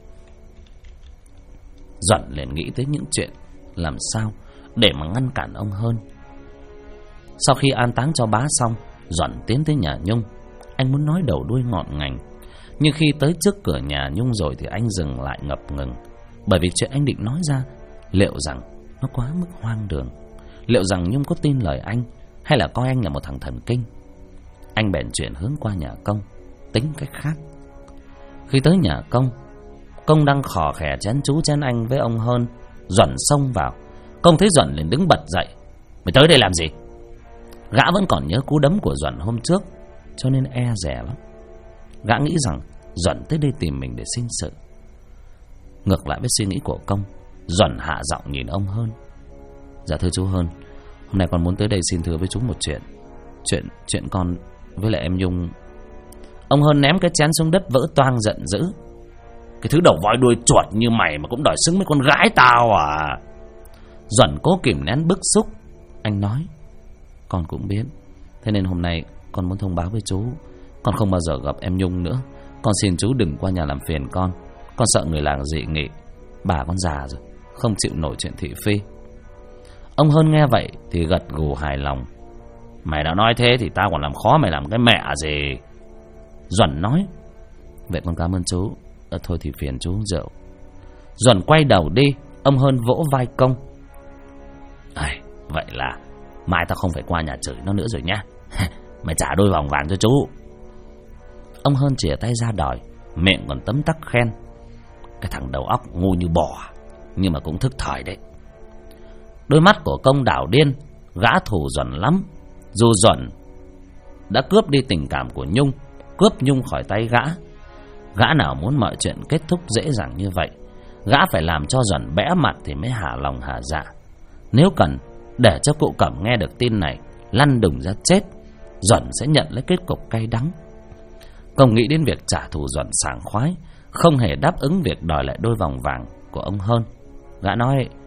[SPEAKER 1] Duẩn liền nghĩ tới những chuyện làm sao để mà ngăn cản ông Hơn. Sau khi an táng cho bá xong, Duẩn tiến tới nhà Nhung. Anh muốn nói đầu đuôi ngọn ngành, nhưng khi tới trước cửa nhà Nhung rồi thì anh dừng lại ngập ngừng, bởi vì chuyện anh định nói ra liệu rằng nó quá mức hoang đường. Liệu rằng Nhung có tin lời anh, hay là coi anh là một thằng thần kinh. Anh bèn chuyển hướng qua nhà Công, tính cách khác. Khi tới nhà Công, Công đang khò khè chén chú chén anh với ông Hơn. Duẩn xông vào. Công thấy Duẩn liền đứng bật dậy: Mày tới đây làm gì? Gã vẫn còn nhớ cú đấm của Duẩn hôm trước, cho nên e dè lắm. Gã nghĩ rằng Duẩn tới đây tìm mình để sinh sự. Ngược lại với suy nghĩ của Công, Duẩn hạ giọng nhìn ông Hơn: Dạ thưa chú Hơn, hôm nay con muốn tới đây xin thưa với chú một chuyện. Chuyện con với lại em Nhung. Ông Hơn ném cái chén xuống đất vỡ toang giận dữ: Cái thứ đầu voi đuôi chuột như mày mà cũng đòi xứng với con gái tao à? Duẩn cố kìm nén bức xúc. Anh nói: Con cũng biết, thế nên hôm nay con muốn thông báo với chú, con không bao giờ gặp em Nhung nữa. Con xin chú đừng qua nhà làm phiền con sợ người làng dị nghị. Bà con già rồi, không chịu nổi chuyện thị phi. Ông Hơn nghe vậy thì gật gù hài lòng: Mày đã nói thế thì tao còn làm khó mày làm cái mẹ gì. Duẩn nói: Vậy con cảm ơn chú. Thôi thì phiền chú uống rượu. Duẩn quay đầu đi. Ông Hơn vỗ vai Công: Vậy là mai tao không phải qua nhà chửi nó nữa rồi nhá. Mày trả đôi vòng vàng cho chú. Ông Hơn chìa tay ra đòi, miệng còn tấm tắc khen: Cái thằng đầu óc ngu như bò, nhưng mà cũng thức thời đấy. Đôi mắt của Công đảo điên, gã thù Duẩn lắm. Dù Duẩn đã cướp đi tình cảm của Nhung, cướp Nhung khỏi tay gã nào muốn mọi chuyện kết thúc dễ dàng như vậy. Gã phải làm cho Duẩn bẽ mặt thì mới hả lòng hả dạ. Nếu cần để cho cụ Cẩm nghe được tin này lăn đùng ra chết, Duẩn sẽ nhận lấy kết cục cay đắng. Công nghĩ đến việc trả thù Duẩn sảng khoái, không hề đáp ứng việc đòi lại đôi vòng vàng của ông Hơn. Gã nói: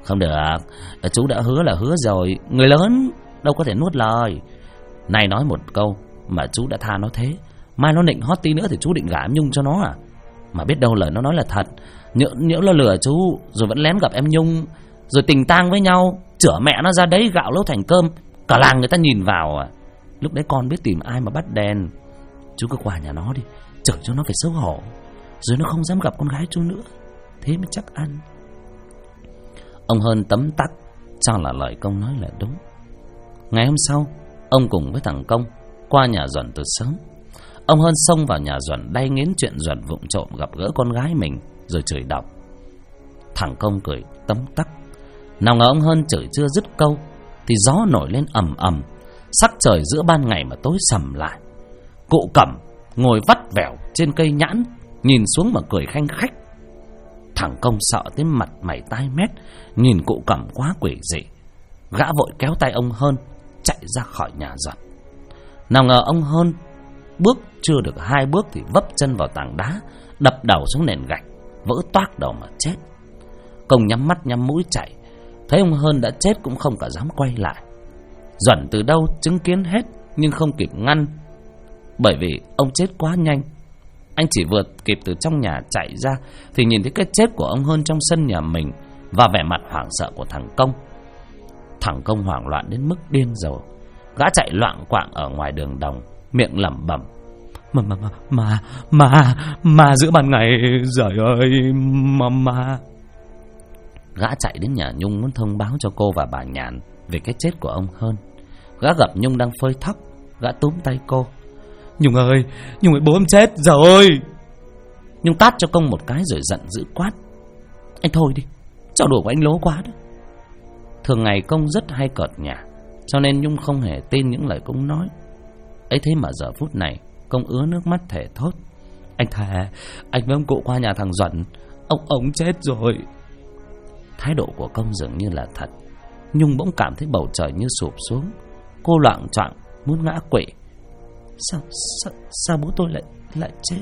[SPEAKER 1] Không được, chú đã hứa là hứa rồi, người lớn đâu có thể nuốt lời. Này nói một câu mà chú đã tha nó thế, mai nó nịnh hót tí nữa thì chú định gả em Nhung cho nó à? Mà biết đâu lời nó nói là thật, nhỡ nó lừa chú rồi vẫn lén gặp em Nhung, rồi tình tang với nhau, chửa mẹ nó ra đấy gạo nấu thành cơm, cả làng người ta nhìn vào à. Lúc đấy con biết tìm ai mà bắt đèn. Chú cứ qua nhà nó đi, chửi cho nó phải xấu hổ, rồi nó không dám gặp con gái chú nữa, thế mới chắc ăn. Ông Hơn tấm tắc cho là lời Công nói là đúng. Ngày hôm sau, ông cùng với thằng Công qua nhà Duẩn từ sớm. Ông Hơn xông vào nhà Duẩn đay nghiến chuyện Duẩn vụng trộm gặp gỡ con gái mình, rồi chửi đọc. Thằng Công cười tấm tắc. Nào ngờ ông Hơn chửi chưa dứt câu thì gió nổi lên ầm ầm, sắc trời giữa ban ngày mà tối sầm lại. Cụ Cẩm ngồi vắt vẻo trên cây nhãn, nhìn xuống mà cười khanh khách. Thằng Công sợ tới mặt mày tái mét, nhìn cụ Cẩm quá quỷ dị. Gã vội kéo tay ông Hơn chạy ra khỏi nhà Duẩn. Nào ngờ ông Hơn bước chưa được 2 bước thì vấp chân vào tảng đá, đập đầu xuống nền gạch, vỡ toác đầu mà chết. Công nhắm mắt nhắm mũi chạy, thấy ông Hơn đã chết cũng không cả dám quay lại. Duẩn từ đâu chứng kiến hết nhưng không kịp ngăn, bởi vì ông chết quá nhanh. Anh chỉ vừa kịp từ trong nhà chạy ra thì nhìn thấy cái chết của ông Hơn trong sân nhà mình và vẻ mặt hoảng sợ của thằng Công. Thằng Công hoảng loạn đến mức điên rồi. Gã chạy loạng quạng ở ngoài đường đồng, miệng lẩm bẩm: Mà giữa ban ngày, giời ơi, mà. Gã chạy đến nhà Nhung muốn thông báo cho cô và bà Nhàn về cái chết của ông Hơn. Gã gặp Nhung đang phơi thóc, gã túm tay cô: Nhung ơi, bố em chết rồi. Nhung tát cho Công một cái rồi giận dữ quát: Anh thôi đi, trò đùa của anh lố quá đấy. Thường ngày Công rất hay cợt nhả, cho nên Nhung không hề tin những lời Công nói. Ấy thế mà giờ phút này Công ứa nước mắt thề thốt: Anh thề, anh với ông cụ qua nhà thằng Duẩn, ông chết rồi. Thái độ của Công dường như là thật. Nhung bỗng cảm thấy bầu trời như sụp xuống. Cô loạng choạng muốn ngã quỵ. Sao bố tôi lại chết?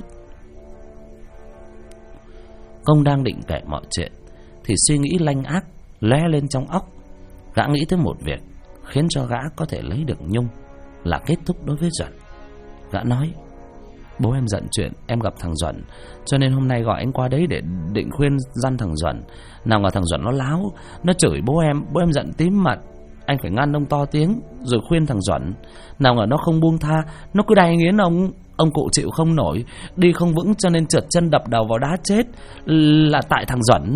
[SPEAKER 1] Công đang định kể mọi chuyện thì suy nghĩ lanh ác lóe lên trong óc. Gã nghĩ tới một việc khiến cho gã có thể lấy được Nhung, là kết thúc đối với Duẩn. Gã nói: Bố em giận chuyện em gặp thằng Duẩn, cho nên hôm nay gọi anh qua đấy để định khuyên răn thằng Duẩn. Nào ngờ thằng Duẩn nó láo, nó chửi bố em giận tím mặt. Anh phải ngăn ông to tiếng rồi khuyên thằng Duẩn. Nào ngờ nó không buông tha, nó cứ đay nghiến ông cụ chịu không nổi, đi không vững cho nên trượt chân đập đầu vào đá chết, là tại thằng Duẩn.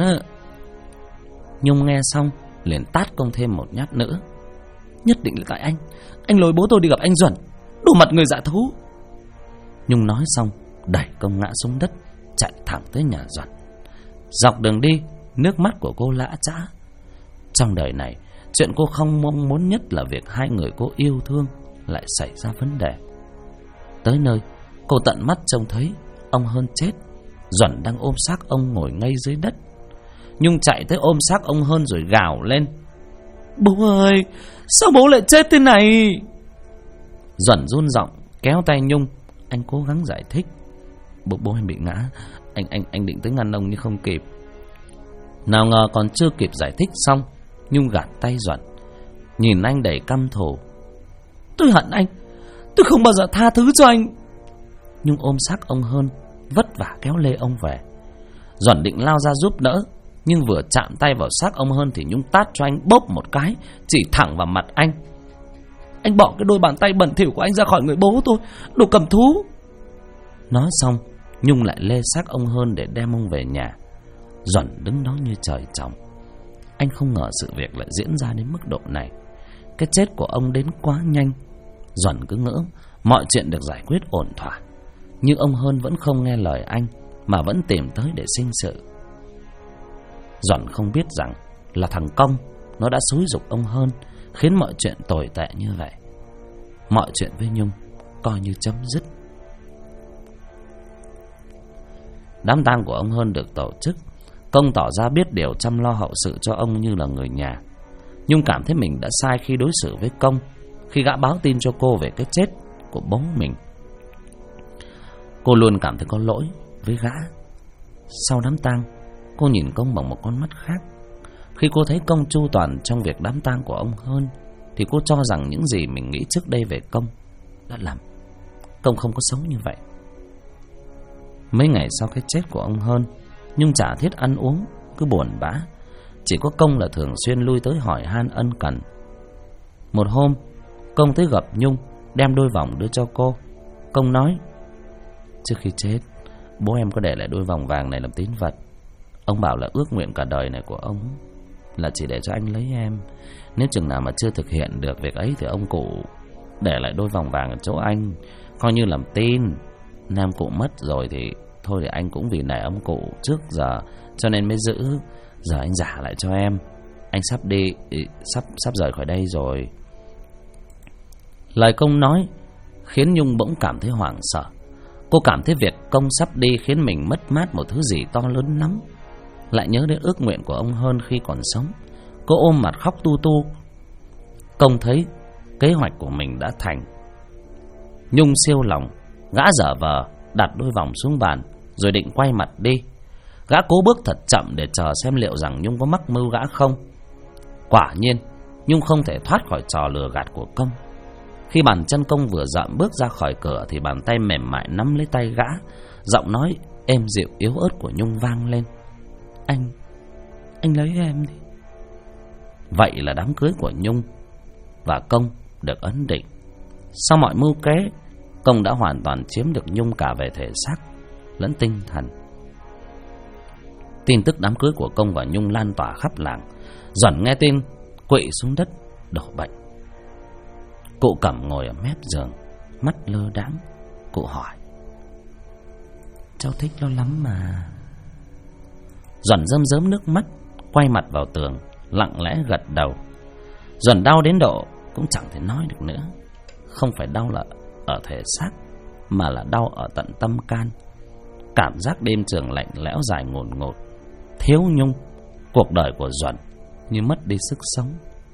[SPEAKER 1] Nhung nghe xong liền tát Công thêm một nhát nữa: Nhất định là tại anh lôi bố tôi đi gặp anh Duẩn, đủ mặt người dạ thú. Nhung nói xong đẩy Công ngã xuống đất, chạy thẳng tới nhà Duẩn. Dọc đường đi, nước mắt của cô lã chã. Trong đời này, chuyện cô không mong muốn nhất là việc hai người cô yêu thương lại xảy ra vấn đề. Tới nơi, cô tận mắt trông thấy ông Hơn chết, Duẩn đang ôm xác ông ngồi ngay dưới đất. Nhung chạy tới ôm xác ông Hơn rồi gào lên: Bố ơi, sao bố lại chết thế này? Duẩn run giọng kéo tay Nhung. Anh cố gắng giải thích: Bố em bị ngã, anh định tới ngăn ông nhưng không kịp. Nào ngờ còn chưa kịp giải thích xong, Nhung gạt tay Duẩn, nhìn anh đầy căm thù: Tôi hận anh, tôi không bao giờ tha thứ cho anh. Nhung ôm xác ông Hơn, vất vả kéo lê ông về. Duẩn định lao ra giúp đỡ, nhưng vừa chạm tay vào xác ông Hơn thì Nhung tát cho anh bốp một cái, chỉ thẳng vào mặt anh: Anh bỏ cái đôi bàn tay bẩn thỉu của anh ra khỏi người bố tôi, đồ cầm thú. Nói xong, Nhung lại lê xác ông Hơn để đem ông về nhà. Duẩn đứng đó như trời trồng. Anh không ngờ sự việc lại diễn ra đến mức độ này. Cái chết của ông đến quá nhanh. Duẩn cứ ngỡ mọi chuyện được giải quyết ổn thỏa, nhưng ông Hơn vẫn không nghe lời anh mà vẫn tìm tới để sinh sự. Duẩn không biết rằng là thằng Công nó đã xúi giục ông Hơn, khiến mọi chuyện tồi tệ như vậy. Mọi chuyện với Nhung coi như chấm dứt. Đám tang của ông Hơn được tổ chức. Công tỏ ra biết điều chăm lo hậu sự cho ông như là người nhà. Nhung cảm thấy mình đã sai khi đối xử với Công, khi gã báo tin cho cô về cái chết của bố mình. Cô luôn cảm thấy có lỗi với gã. Sau đám tang, cô nhìn Công bằng một con mắt khác. Khi cô thấy Công chu toàn trong việc đám tang của ông Hơn, thì cô cho rằng những gì mình nghĩ trước đây về Công đã làm. Công không có xấu như vậy. Mấy ngày sau cái chết của ông Hơn, Nhung chả thiết ăn uống, cứ buồn bã. Chỉ có Công là thường xuyên lui tới hỏi han ân cần. Một hôm, Công tới gặp Nhung, đem đôi vòng đưa cho cô. Công nói: trước khi chết, bố em có để lại đôi vòng vàng này làm tín vật. Ông bảo là ước nguyện cả đời này của ông là chỉ để cho anh lấy em. Nếu chừng nào mà chưa thực hiện được việc ấy thì ông cụ để lại đôi vòng vàng ở chỗ anh, coi như làm tin. Nam cụ mất rồi thì thôi, thì anh cũng vì nể ông cụ trước giờ cho nên mới giữ. Giờ anh giả lại cho em. Anh sắp đi, sắp rời khỏi đây rồi. Lời Công nói khiến Nhung bỗng cảm thấy hoảng sợ. Cô cảm thấy việc Công sắp đi khiến mình mất mát một thứ gì to lớn lắm. Lại nhớ đến ước nguyện của ông Hơn khi còn sống. Cô ôm mặt khóc tu tu. Công thấy kế hoạch của mình đã thành. Nhung siêu lòng. Gã dở vờ đặt đôi vòng xuống bàn, rồi định quay mặt đi. Gã cố bước thật chậm để chờ xem liệu rằng Nhung có mắc mưu gã không. Quả nhiên Nhung không thể thoát khỏi trò lừa gạt của Công. Khi bàn chân Công vừa dậm bước ra khỏi cửa, thì bàn tay mềm mại nắm lấy tay gã. Giọng nói êm dịu yếu ớt của Nhung vang lên: Anh lấy em đi. Vậy là đám cưới của Nhung và Công được ấn định. Sau mọi mưu kế, Công đã hoàn toàn chiếm được Nhung cả về thể xác lẫn tinh thần. Tin tức đám cưới của Công và Nhung lan tỏa khắp làng. Duẩn nghe tin quỵ xuống đất đổ bệnh. Cụ Cẩm ngồi ở mép giường, mắt lơ đãng. Cụ hỏi: cháu thích nó lắm mà. Duẩn rơm rớm nước mắt, quay mặt vào tường, lặng lẽ gật đầu. Duẩn đau đến độ cũng chẳng thể nói được nữa. Không phải đau là ở thể xác, mà là đau ở tận tâm can. Cảm giác đêm trường lạnh lẽo dài ngổn ngột. Thiếu Nhung, cuộc đời của Duẩn như mất đi sức sống.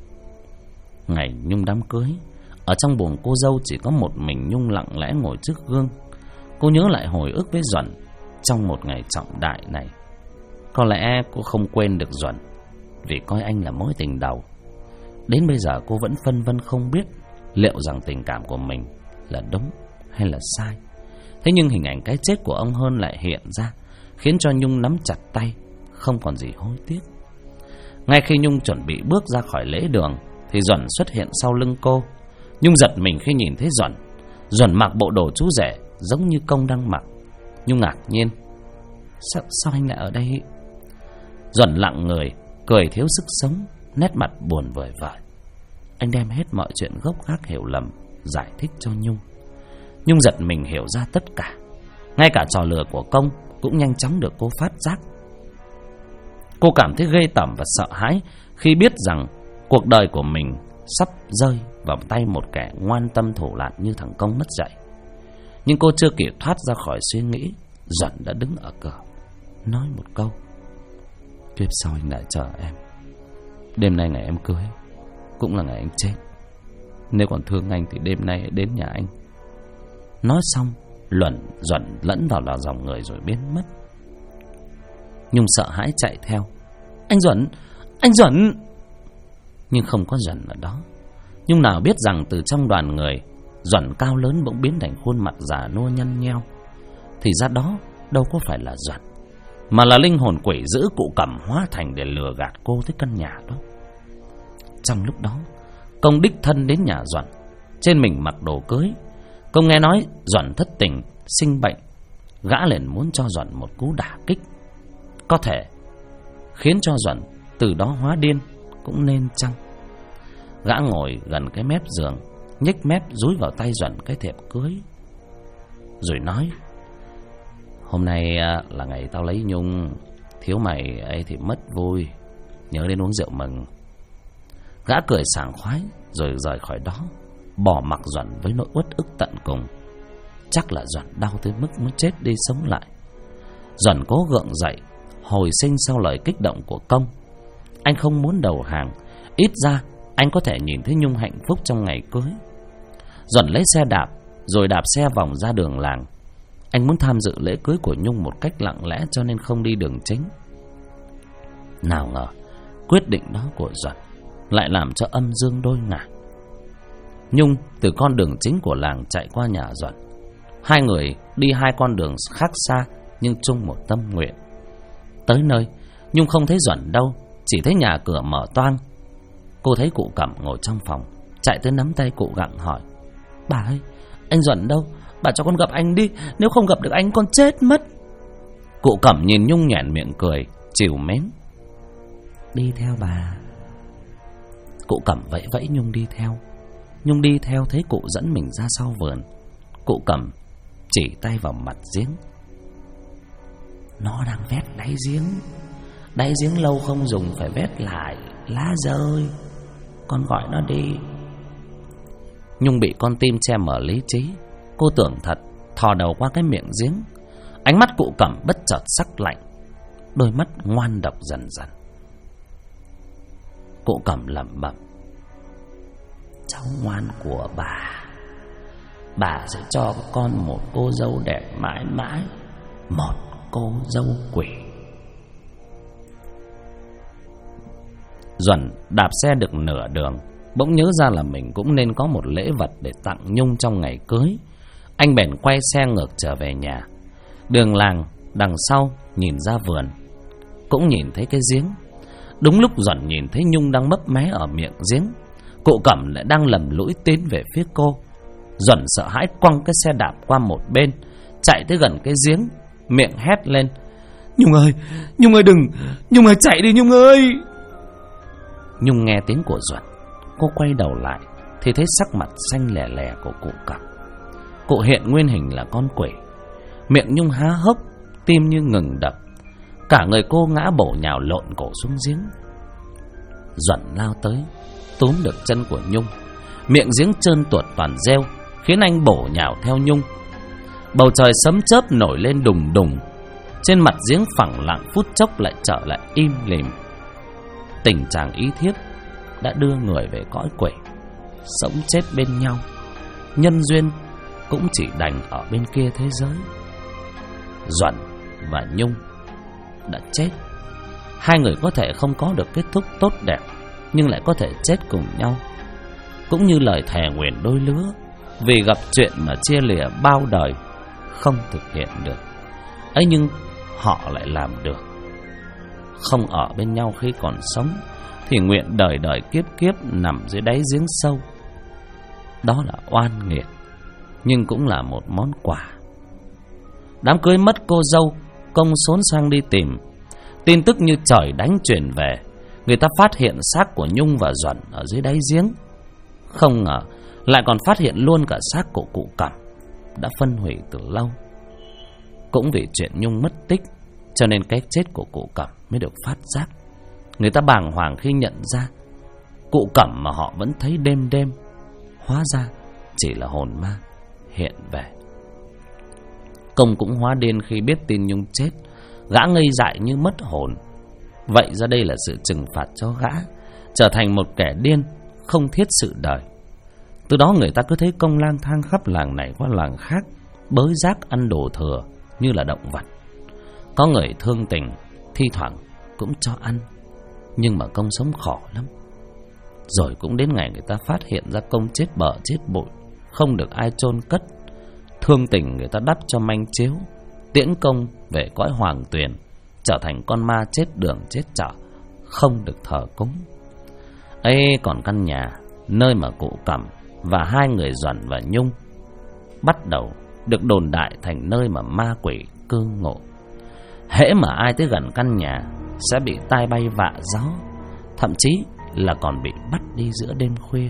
[SPEAKER 1] Ngày Nhung đám cưới, ở trong buồng cô dâu chỉ có một mình Nhung lặng lẽ ngồi trước gương. Cô nhớ lại hồi ức với Duẩn trong một ngày trọng đại này. Có lẽ cô không quên được Duẩn, vì coi anh là mối tình đầu. Đến bây giờ cô vẫn phân vân không biết liệu rằng tình cảm của mình là đúng hay là sai. Thế nhưng hình ảnh cái chết của ông Hơn lại hiện ra, khiến cho Nhung nắm chặt tay, không còn gì hối tiếc. Ngay khi Nhung chuẩn bị bước ra khỏi lễ đường, thì Duẩn xuất hiện sau lưng cô. Nhung giật mình khi nhìn thấy Duẩn. Duẩn mặc bộ đồ chú rể giống như Công đang mặc. Nhung ngạc nhiên: Sao anh lại ở đây? Duẩn lặng người, cười thiếu sức sống, nét mặt buồn vời vợi. Anh đem hết mọi chuyện gốc gác hiểu lầm giải thích cho Nhung. Nhung giật mình hiểu ra tất cả. Ngay cả trò lừa của Công cũng nhanh chóng được cô phát giác. Cô cảm thấy ghê tởm và sợ hãi khi biết rằng cuộc đời của mình sắp rơi vào tay một kẻ ngoan tâm thủ lạn như thằng Công mất dạy. Nhưng cô chưa kịp thoát ra khỏi suy nghĩ, Duẩn đã đứng ở cửa, nói một câu: kiếp sau anh lại chờ em. Đêm nay ngày em cưới cũng là ngày anh chết. Nếu còn thương anh thì đêm nay đến nhà anh. Nói xong, Duẩn lẫn vào dòng người rồi biến mất. Nhung sợ hãi chạy theo: Anh Duẩn! Nhưng không có Duẩn ở đó. Nhung nào biết rằng từ trong đoàn người, Duẩn cao lớn bỗng biến thành khuôn mặt già nua nhăn nheo. Thì ra đó đâu có phải là Duẩn, mà là linh hồn quỷ dữ cụ Cẩm hóa thành để lừa gạt cô tới căn nhà đó. Trong lúc đó, Công đích thân đến nhà Duẩn, trên mình mặc đồ cưới. Công nghe nói Duẩn thất tình, sinh bệnh, gã liền muốn cho Duẩn một cú đả kích, có thể khiến cho Duẩn từ đó hóa điên cũng nên chăng. Gã ngồi gần cái mép giường, nhếch mép dúi vào tay Duẩn cái thiệp cưới, rồi nói: Hôm nay là ngày tao lấy Nhung, thiếu mày ấy thì mất vui, nhớ đến uống rượu mừng. Gã cười sảng khoái rồi rời khỏi đó, bỏ mặc Duẩn với nỗi uất ức tận cùng. Chắc là Duẩn đau tới mức muốn chết đi sống lại. Duẩn cố gượng dậy, hồi sinh sau lời kích động của Công. Anh không muốn đầu hàng, ít ra anh có thể nhìn thấy Nhung hạnh phúc trong ngày cưới. Duẩn lấy xe đạp, rồi đạp xe vòng ra đường làng. Anh muốn tham dự lễ cưới của Nhung một cách lặng lẽ, cho nên không đi đường chính. Nào ngờ Quyết định đó của Duẩn lại làm cho âm dương đôi ngả. Nhung từ con đường chính của làng chạy qua nhà Duẩn. Hai người đi hai con đường khác xa nhưng chung một tâm nguyện. Tới nơi, Nhung không thấy Duẩn đâu, chỉ thấy nhà cửa mở toang. Cô thấy cụ Cẩm ngồi trong phòng, chạy tới nắm tay cụ gặng hỏi: "Bà ơi, anh Duẩn đâu? Bà cho con gặp anh đi, nếu không gặp được anh con chết mất." Cụ Cẩm nhìn Nhung nhoẻn miệng cười, trìu mến: "Đi theo bà." Cụ Cẩm vẫy vẫy Nhung đi theo. Nhung đi theo thấy cụ dẫn mình ra sau vườn. Cụ Cẩm chỉ tay vào mặt giếng: "Nó đang vét đáy giếng. Đáy giếng lâu không dùng phải vét lại, lá rơi. Con gọi nó đi." Nhung bị con tim che mở lý trí. Cô tưởng thật, thò đầu qua cái miệng giếng. Ánh mắt cụ Cẩm bất chợt sắc lạnh, đôi mắt ngoan độc dần dần. Cụ Cẩm lẩm bẩm: "Cháu ngoan của bà sẽ cho con một cô dâu đẹp mãi mãi, một cô dâu quỷ." Duẩn đạp xe được nửa đường, bỗng nhớ ra là mình cũng nên có một lễ vật để tặng Nhung trong ngày cưới. Anh bèn quay xe ngược trở về nhà. Đường làng đằng sau nhìn ra vườn, cũng nhìn thấy cái giếng. Đúng lúc Duẩn nhìn thấy Nhung đang mấp mé ở miệng giếng, cụ Cẩm lại đang lầm lũi tiến về phía cô. Duẩn sợ hãi quăng cái xe đạp qua một bên, chạy tới gần cái giếng, miệng hét lên: Nhung ơi đừng, Nhung ơi chạy đi Nhung ơi." Nhung nghe tiếng của Duẩn, cô quay đầu lại thì thấy sắc mặt xanh lè lè của cụ Cẩm. Cụ hiện nguyên hình là con quỷ. Miệng Nhung há hốc, tim như ngừng đập. Cả người cô ngã bổ nhào lộn cổ xuống giếng. Duẩn lao tới, túm được chân của Nhung. Miệng giếng trơn tuột toàn rêu, khiến anh bổ nhào theo Nhung. Bầu trời sấm chớp nổi lên đùng đùng. Trên mặt giếng phẳng lặng phút chốc lại trở lại im lìm. Tình chàng ý thiếp đã đưa người về cõi quỷ. Sống chết bên nhau, nhân duyên cũng chỉ đành ở bên kia thế giới. Duẩn và Nhung đã chết. Hai người có thể không có được kết thúc tốt đẹp, nhưng lại có thể chết cùng nhau. Cũng như lời thề nguyện đôi lứa, vì gặp chuyện mà chia lìa bao đời, không thực hiện được. ấy nhưng họ lại làm được. Không ở bên nhau khi còn sống, thì nguyện đời đời kiếp kiếp nằm dưới đáy giếng sâu. Đó là oan nghiệt, nhưng cũng là một món quà. Đám cưới mất cô dâu, công xốn sang đi tìm. Tin tức như trời đánh truyền về. Người ta phát hiện xác của Nhung và Duẩn ở dưới đáy giếng. Không ngờ lại còn phát hiện luôn cả xác của cụ Cẩm, đã phân hủy từ lâu. Cũng vì chuyện Nhung mất tích, cho nên cái chết của cụ Cẩm mới được phát giác. Người ta bàng hoàng khi nhận ra cụ Cẩm mà họ vẫn thấy đêm đêm, hóa ra chỉ là hồn ma hiện về. Công cũng hóa điên khi biết tin Nhung chết. Gã ngây dại như mất hồn. Vậy ra đây là sự trừng phạt cho gã, trở thành một kẻ điên, không thiết sự đời. Từ đó người ta cứ thấy Công lang thang khắp làng này qua làng khác, bới rác ăn đồ thừa như là động vật. Có người thương tình, thi thoảng cũng cho ăn, nhưng mà Công sống khổ lắm. Rồi cũng đến ngày người ta phát hiện ra Công chết bờ chết bụi, không được ai chôn cất. Thương tình người ta đắp cho manh chiếu, tiễn Công về cõi hoàng tuyền, trở thành con ma chết đường chết chợ, không được thờ cúng. Ấy còn căn nhà nơi mà cụ Cẩm và hai người Duẩn và Nhung bắt đầu được đồn đại thành nơi mà ma quỷ cư ngụ. Hễ mà ai tới gần căn nhà sẽ bị tai bay vạ gió, thậm chí là còn bị bắt đi giữa đêm khuya.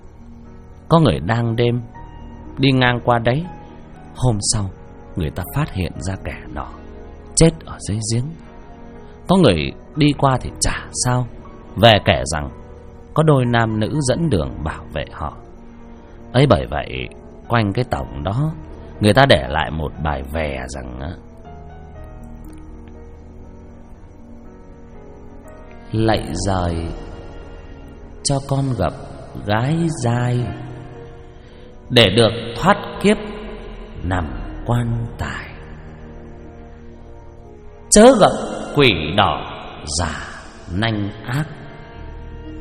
[SPEAKER 1] Có người đang đêm đi ngang qua đấy, hôm sau người ta phát hiện ra kẻ đó chết ở dưới giếng. Có người đi qua thì chả sao, về kể rằng có đôi nam nữ dẫn đường bảo vệ họ. Ấy bởi vậy quanh cái tổng đó người ta để lại một bài vè rằng: lạy giời cho con gặp gái giai, để được thoát kiếp nằm quan tài. Chớ gặp quỷ đỏ giả nanh ác.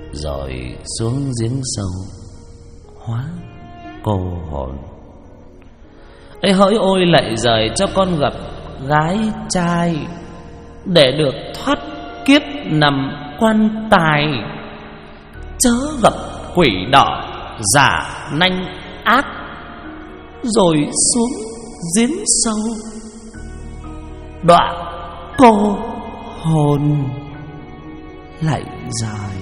[SPEAKER 1] rồi xuống giếng sâu hóa cô hồn. Ấy hỡi ôi lạy giời cho con gặp gái trai, để được thoát kiếp nằm quan tài, chớ gặp quỷ đỏ giả nanh ác, rồi xuống giếng sâu đọa cô hồn lạy giời.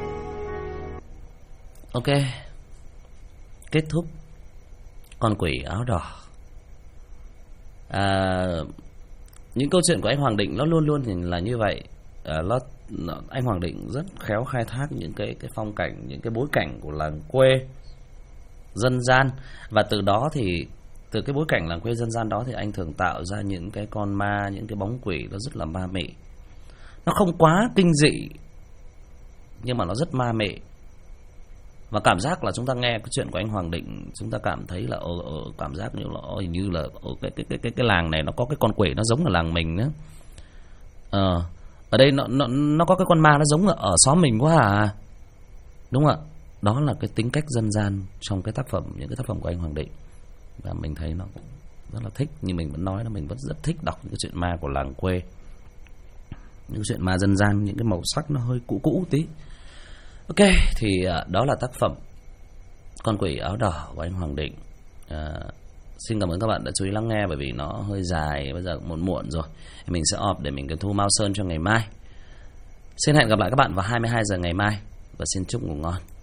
[SPEAKER 1] Ok, kết thúc Con quỷ áo đỏ. Những câu chuyện của anh Hoàng Định nó luôn luôn là như vậy. Anh Hoàng Định rất khéo khai thác những cái phong cảnh, những cái bối cảnh của làng quê dân gian, và từ đó thì từ cái bối cảnh làng quê dân gian đó thì anh thường tạo ra những cái con ma, những cái bóng quỷ nó rất là ma mị. Nó không quá kinh dị nhưng mà nó rất ma mị. Và cảm giác là chúng ta nghe cái chuyện của anh Hoàng Định, chúng ta cảm thấy là cảm giác như là cái làng này nó có cái con quỷ nó giống ở làng mình nữa. Ở đây nó có cái con ma nó giống ở xóm mình quá à. Đúng không ạ? Đó là cái tính cách dân gian trong cái tác phẩm, những cái tác phẩm của anh Hoàng Định. Và mình thấy nó cũng rất là thích. Nhưng mình vẫn nói là mình vẫn rất thích đọc những cái chuyện ma của làng quê, những cái chuyện ma dân gian, những cái màu sắc nó hơi cũ tí. Ok, thì đó là tác phẩm Con quỷ áo đỏ của anh Hoàng Định. Xin cảm ơn các bạn đã chú ý lắng nghe, bởi vì nó hơi dài, bây giờ cũng muộn rồi. Mình sẽ off để mình can thu Mao Sơn cho ngày mai. Xin hẹn gặp lại các bạn vào 22 giờ ngày mai và xin chúc ngủ ngon.